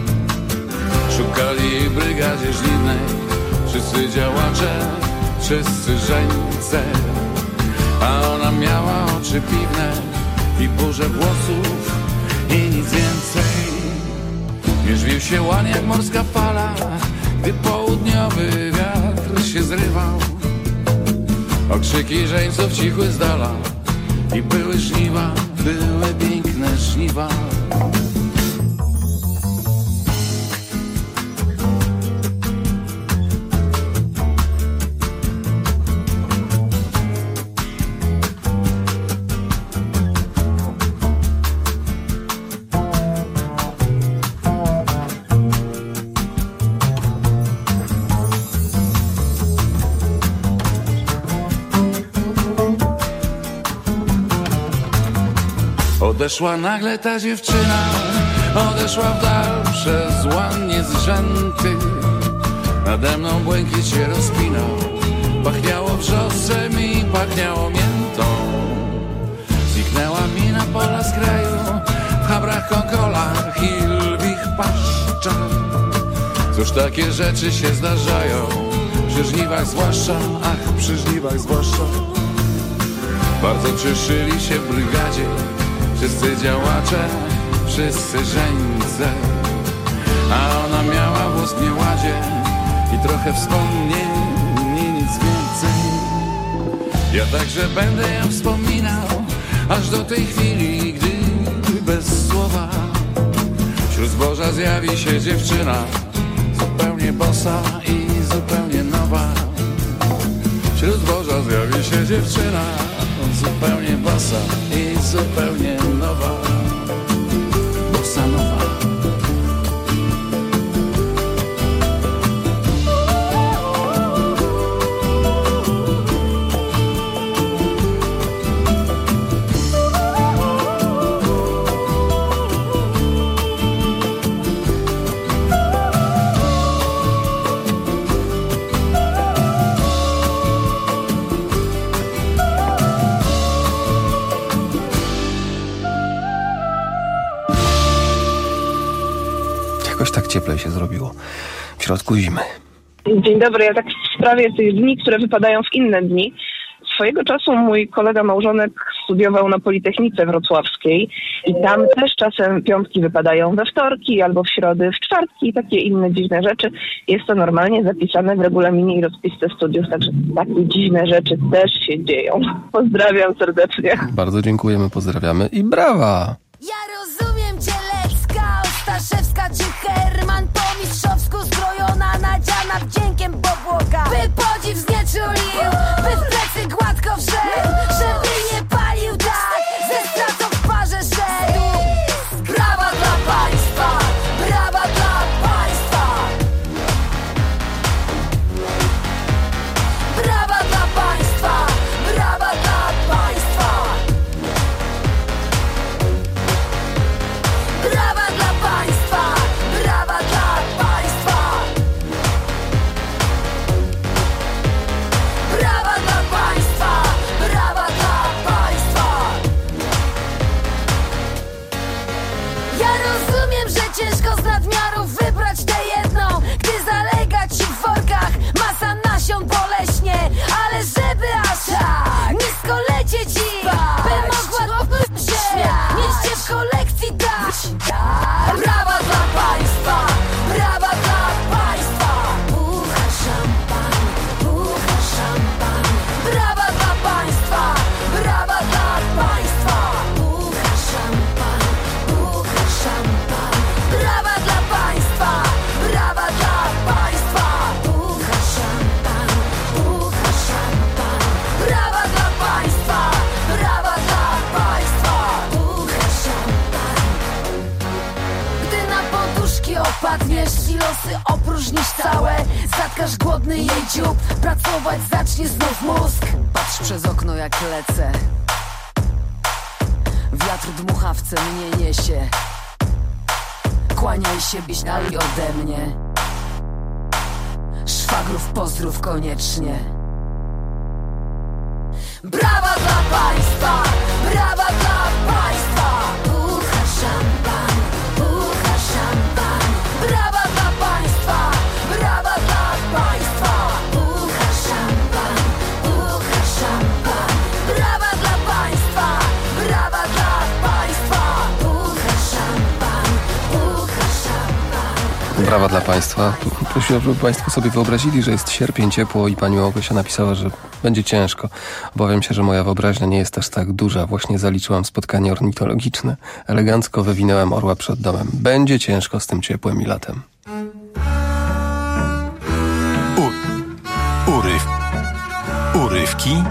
Szukali brygadzie żniwnej wszyscy działacze, wszyscy żeńce, a ona miała oczy piwne i burzę włosów i nic więcej. Mierzwił się łan jak morska fala, gdy południowy wiatr się zrywał. Okrzyki żeńców cichły z dala i były żniwa, były piękne żniwa. Odeszła nagle ta dziewczyna, odeszła w dal przez łan niezrzęty. Nade mną błękit się rozpinał, pachniało wrzosem i pachniało miętą. Zniknęła mi na pola z kraju, w chabrach, konkolach i lwich paszczach. Cóż takie rzeczy się zdarzają, przy żniwach zwłaszcza, ach, przy żniwach zwłaszcza. Bardzo cieszyli się w brygadzie wszyscy działacze, wszyscy żeńce, a ona miała włos w nieładzie i trochę wspomnień, nie nic więcej. Ja także będę ją wspominał, aż do tej chwili, gdy bez słowa wśród zboża zjawi się dziewczyna, zupełnie bosa i zupełnie nowa. Wśród zboża zjawi się dziewczyna, zupełnie bosa i zupełnie nowa. Bossa nowa.
Jakoś tak cieplej się zrobiło w środku zimy.
Dzień dobry, ja tak w sprawie tych dni, które wypadają w inne dni. Swojego czasu mój kolega małżonek studiował na Politechnice Wrocławskiej i tam też czasem piątki wypadają we wtorki albo w środy, w czwartki i takie inne dziwne rzeczy. Jest to normalnie zapisane w regulaminie i rozpisce studiów, także takie dziwne rzeczy też się dzieją. Pozdrawiam serdecznie.
Bardzo dziękujemy, pozdrawiamy i brawa!
Ja rozumiem cię, Lecka, Ostaszewska czy Herman, po mistrzowsku zbrojona, nadziana wdziękiem powłoka, by podziw znieczulił, by w plecy gładko wszedł, żeby nie palił tak, ze stratą w parze szedł. Brawa dla państwa, brawa dla państwa, brawa dla państwa, brawa dla państwa. Brawa dla państwa, brawa dla państwa. Brawa dla państwa, brawa dla pięćdziesiąt boleśnie, ale żeby aż tak nisko lecieć i by mogła się mieście w kolekcji dać. Brawa dla państwa, brawa dla państwa. Bucha szampan, bucha szampan. Brawa dla państwa, brawa dla państwa. Bucha szampan, bucha szampan. Brawa dla państwa, brawa dla państwa. Bucha szampan, bucha szampan. Brawa dla państwa, brawa dla państwa. Bucha szampan. Gdy na poduszki opadniesz i losy opróżnisz całe, zatkasz głodny jej dziób, pracować zacznie znów mózg. Patrz przez okno jak lecę, wiatr dmuchawce mnie niesie. Kłaniaj się byś dalej ode mnie, szwagrów pozdrów koniecznie. Brawa dla państwa, brawa dla państwa. Bucha szampan, bucha szampan. Brawa dla państwa, brawa dla państwa. Bucha szampan, bucha szampan. Brawa dla państwa, brawa dla państwa. Bucha szampan, bucha szampan.
Brawa dla Państwa. Prosiłam, żeby Państwo sobie wyobrazili, że jest sierpień, ciepło i Pani Małgosia napisała, że będzie ciężko. Obawiam się, że moja wyobraźnia nie jest aż tak duża. Właśnie zaliczyłam spotkanie ornitologiczne. Elegancko wywinęłam orła przed domem. Będzie ciężko z tym ciepłem i latem.
U, uryw, urywki,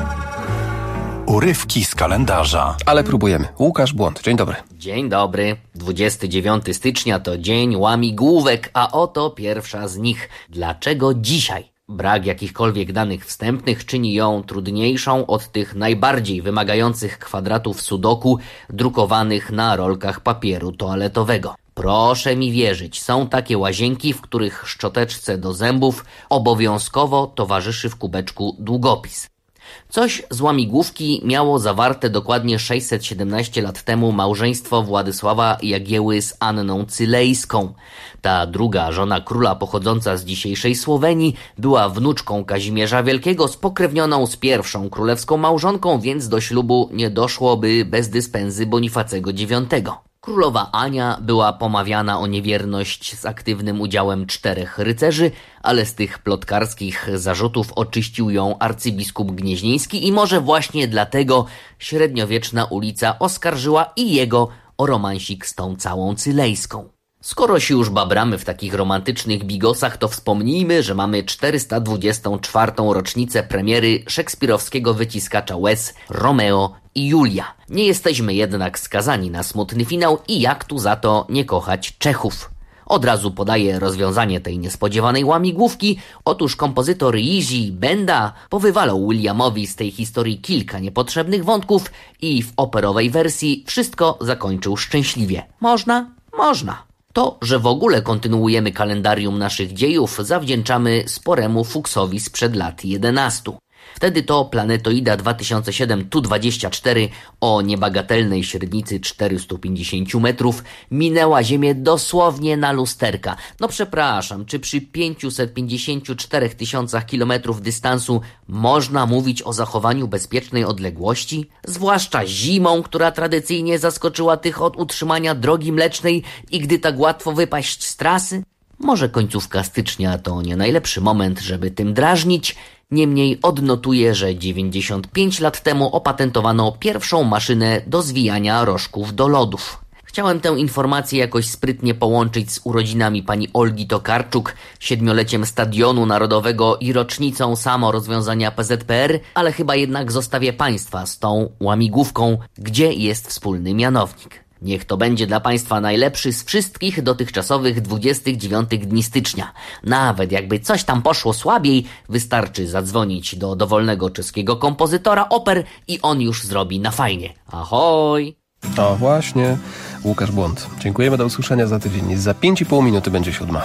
urywki z kalendarza.
Ale próbujemy. Łukasz Błąd. Dzień dobry.
Dzień dobry. dwudziestego dziewiątego stycznia to dzień łamigłówek, a oto pierwsza z nich. Dlaczego dzisiaj? Brak jakichkolwiek danych wstępnych czyni ją trudniejszą od tych najbardziej wymagających kwadratów sudoku drukowanych na rolkach papieru toaletowego. Proszę mi wierzyć, są takie łazienki, w których szczoteczce do zębów obowiązkowo towarzyszy w kubeczku długopis. Coś z łamigłówki miało zawarte dokładnie sześćset siedemnaście lat temu małżeństwo Władysława Jagieły z Anną Cylejską. Ta druga żona króla pochodząca z dzisiejszej Słowenii była wnuczką Kazimierza Wielkiego spokrewnioną z pierwszą królewską małżonką, więc do ślubu nie doszłoby bez dyspenzy Bonifacego dziewiątego. Królowa Ania była pomawiana o niewierność z aktywnym udziałem czterech rycerzy, ale z tych plotkarskich zarzutów oczyścił ją arcybiskup Gnieźnieński i może właśnie dlatego średniowieczna ulica oskarżyła i jego o romansik z tą całą Cylejską. Skoro się już babramy w takich romantycznych bigosach, to wspomnijmy, że mamy czterysta dwudziestą czwartą rocznicę premiery szekspirowskiego wyciskacza łez Romeo i Julia. Nie jesteśmy jednak skazani na smutny finał i jak tu za to nie kochać Czechów. Od razu podaję rozwiązanie tej niespodziewanej łamigłówki. Otóż kompozytor Jiří Benda powywalał Williamowi z tej historii kilka niepotrzebnych wątków i w operowej wersji wszystko zakończył szczęśliwie. Można? Można. To, że w ogóle kontynuujemy kalendarium naszych dziejów, zawdzięczamy sporemu fuksowi sprzed lat jedenastu. Wtedy to planetoida dwa tysiące siedem Tu dwadzieścia cztery o niebagatelnej średnicy czterysta pięćdziesiąt metrów minęła Ziemię dosłownie na lusterka. No przepraszam, czy przy pięćset pięćdziesięciu czterech tysiącach kilometrów dystansu można mówić o zachowaniu bezpiecznej odległości? Zwłaszcza zimą, która tradycyjnie zaskoczyła tych od utrzymania drogi mlecznej i gdy tak łatwo wypaść z trasy? Może końcówka stycznia to nie najlepszy moment, żeby tym drażnić. Niemniej odnotuję, że dziewięćdziesiąt pięć lat temu opatentowano pierwszą maszynę do zwijania rożków do lodów. Chciałem tę informację jakoś sprytnie połączyć z urodzinami pani Olgi Tokarczuk, siedmioleciem Stadionu Narodowego i rocznicą samo rozwiązania P Z P R, ale chyba jednak zostawię Państwa z tą łamigłówką, gdzie jest wspólny mianownik. Niech to będzie dla Państwa najlepszy z wszystkich dotychczasowych dwudziestych dziewiątych dni stycznia. Nawet jakby coś tam poszło słabiej, wystarczy zadzwonić do dowolnego czeskiego kompozytora oper i on już zrobi na fajnie. Ahoj!
O właśnie, Łukasz Błąd. Dziękujemy, do usłyszenia za tydzień. Za pięć i pół minuty będzie siódma.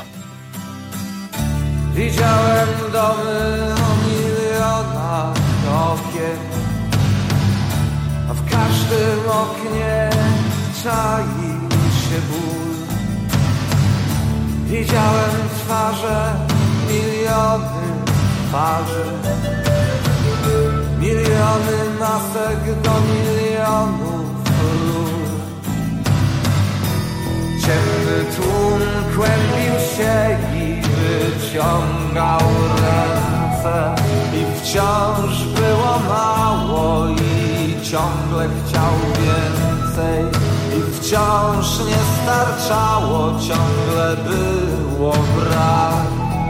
Widziałem domy o milionach okien, a w każdym oknie czai się ból. Widziałem twarze, miliony twarzy. Miliony masek do milionów ról. Ciemny tłum kłębił się i wyciągał ręce. I wciąż było mało i ciągle chciał więcej. I wciąż nie starczało, ciągle było brak.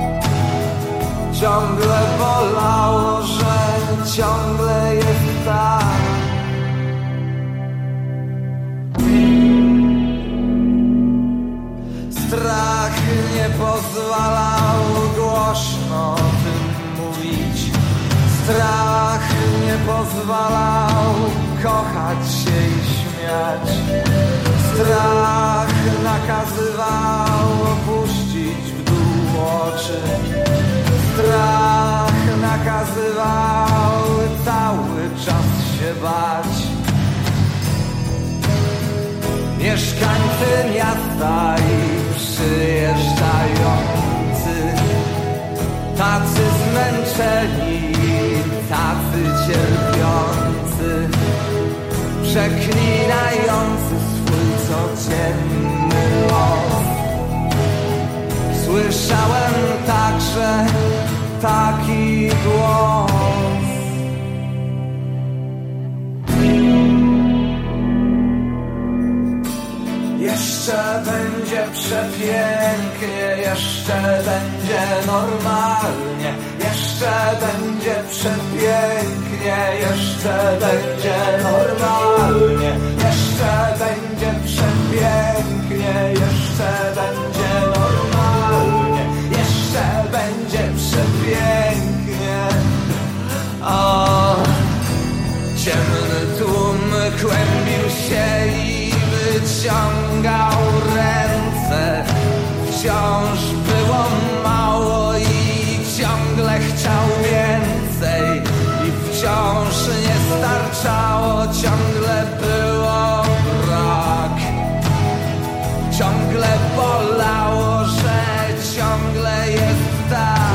Ciągle bolało, że ciągle jest tak. Strach nie pozwalał głośno o tym mówić. Strach nie pozwalał kochać się i śmiać. Strach nakazywał opuścić w dół oczy. Strach nakazywał cały czas się bać. Mieszkańcy miasta i przyjeżdżający, tacy zmęczeni, tacy cierpiący, przeklinający swój codzienny los. Słyszałem także taki głos. Jeszcze będzie przepięknie, jeszcze będzie normalnie, jeszcze będzie przepięknie, jeszcze będzie normalnie, jeszcze będzie przepięknie, jeszcze będzie normalnie, jeszcze będzie przepięknie. O, ciemny tłum kłębił się i wyciągał ręce. Wciąż było mało i ciągle chciał więcej. I wciąż nie starczało, ciągle było brak. Ciągle bolało, że ciągle jest tak.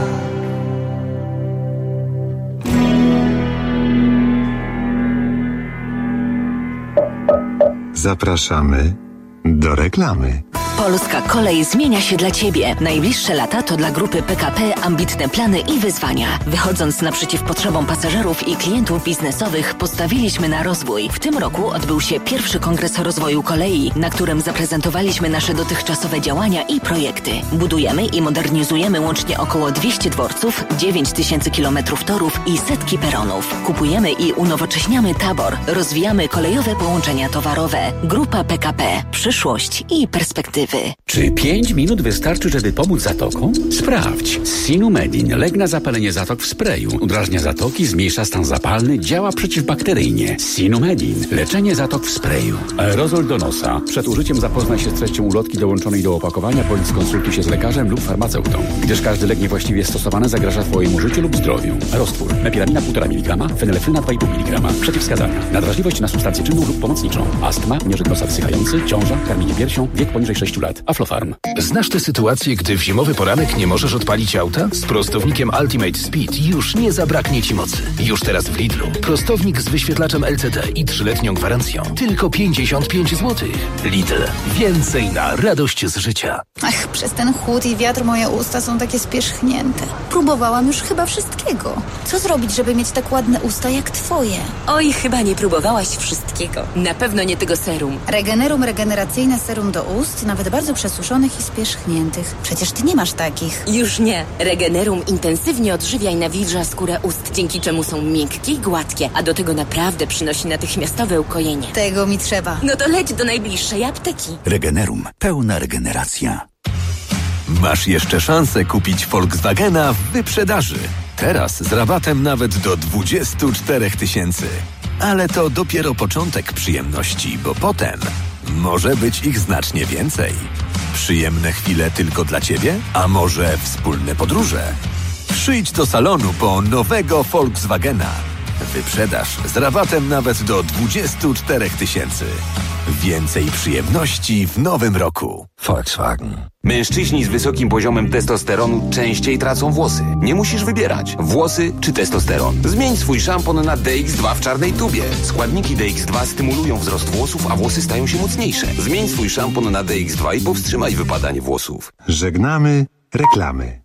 Zapraszamy do reklamy.
Polska Kolej zmienia się dla Ciebie. Najbliższe lata to dla grupy P K P ambitne plany i wyzwania. Wychodząc naprzeciw potrzebom pasażerów i klientów biznesowych, postawiliśmy na rozwój. W tym roku odbył się pierwszy Kongres Rozwoju Kolei, na którym zaprezentowaliśmy nasze dotychczasowe działania i projekty. Budujemy i modernizujemy łącznie około dwieście dworców, dziewięć tysięcy kilometrów torów i setki peronów. Kupujemy i unowocześniamy tabor. Rozwijamy kolejowe połączenia towarowe. Grupa P K P. Przyszłość i perspektywy.
Czy pięć minut wystarczy, żeby pomóc zatokom? Sprawdź. Sinumedin. Lek na zapalenie zatok w sprayu. Udrażnia zatoki, zmniejsza stan zapalny, działa przeciwbakteryjnie. Sinumedin. Leczenie zatok w sprayu. Aerozol do nosa. Przed użyciem zapoznaj się z treścią ulotki dołączonej do opakowania, bądź skonsultuj się z lekarzem lub farmaceutą, gdyż każdy lek niewłaściwie stosowany zagraża Twojemu życiu lub zdrowiu. Roztwór. Mepiramina półtora miligrama, fenylefryna dwa i pół miligrama. Przeciwwskazania. Nadwrażliwość na substancję czynną lub pomocniczą. Astma, mierzyk nosa wsychający, ciąża, karmienie piersią, wiek poniżej sześciu lat. Aflofarm.
Znasz tę sytuację, gdy w zimowy poranek nie możesz odpalić auta? Z prostownikiem Ultimate Speed już nie zabraknie Ci mocy. Już teraz w Lidlu. Prostownik z wyświetlaczem L C D i trzyletnią gwarancją. Tylko pięćdziesiąt pięć złotych. Lidl. Więcej na radość z życia.
Ach, przez ten chłód i wiatr moje usta są takie spierzchnięte. Próbowałam już chyba wszystkiego. Co zrobić, żeby mieć tak ładne usta jak Twoje?
Oj, chyba nie próbowałaś wszystkiego. Na pewno nie tego serum.
Regenerum regeneracyjne serum do ust, nawet bardzo przesuszonych i spierzchniętych. Przecież Ty nie masz takich.
Już nie. Regenerum intensywnie odżywia i nawilża skórę ust, dzięki czemu są miękkie i gładkie, a do tego naprawdę przynosi natychmiastowe ukojenie.
Tego mi trzeba.
No to leć do najbliższej apteki.
Regenerum. Pełna regeneracja. Masz jeszcze szansę kupić Volkswagena w wyprzedaży. Teraz z rabatem nawet do dwudziestu czterech tysięcy. Ale to dopiero początek przyjemności, bo potem może być ich znacznie więcej. Przyjemne chwile tylko dla Ciebie? A może wspólne podróże? Przyjdź do salonu po nowego Volkswagena. Wyprzedaż z rabatem nawet do dwudziestu czterech tysięcy. Więcej przyjemności w nowym roku.
Volkswagen.
Mężczyźni z wysokim poziomem testosteronu częściej tracą włosy. Nie musisz wybierać, włosy czy testosteron. Zmień swój szampon na D X dwa w czarnej tubie. Składniki D X dwa stymulują wzrost włosów, a włosy stają się mocniejsze. Zmień swój szampon na D X dwa i powstrzymaj wypadanie włosów.
Żegnamy reklamy.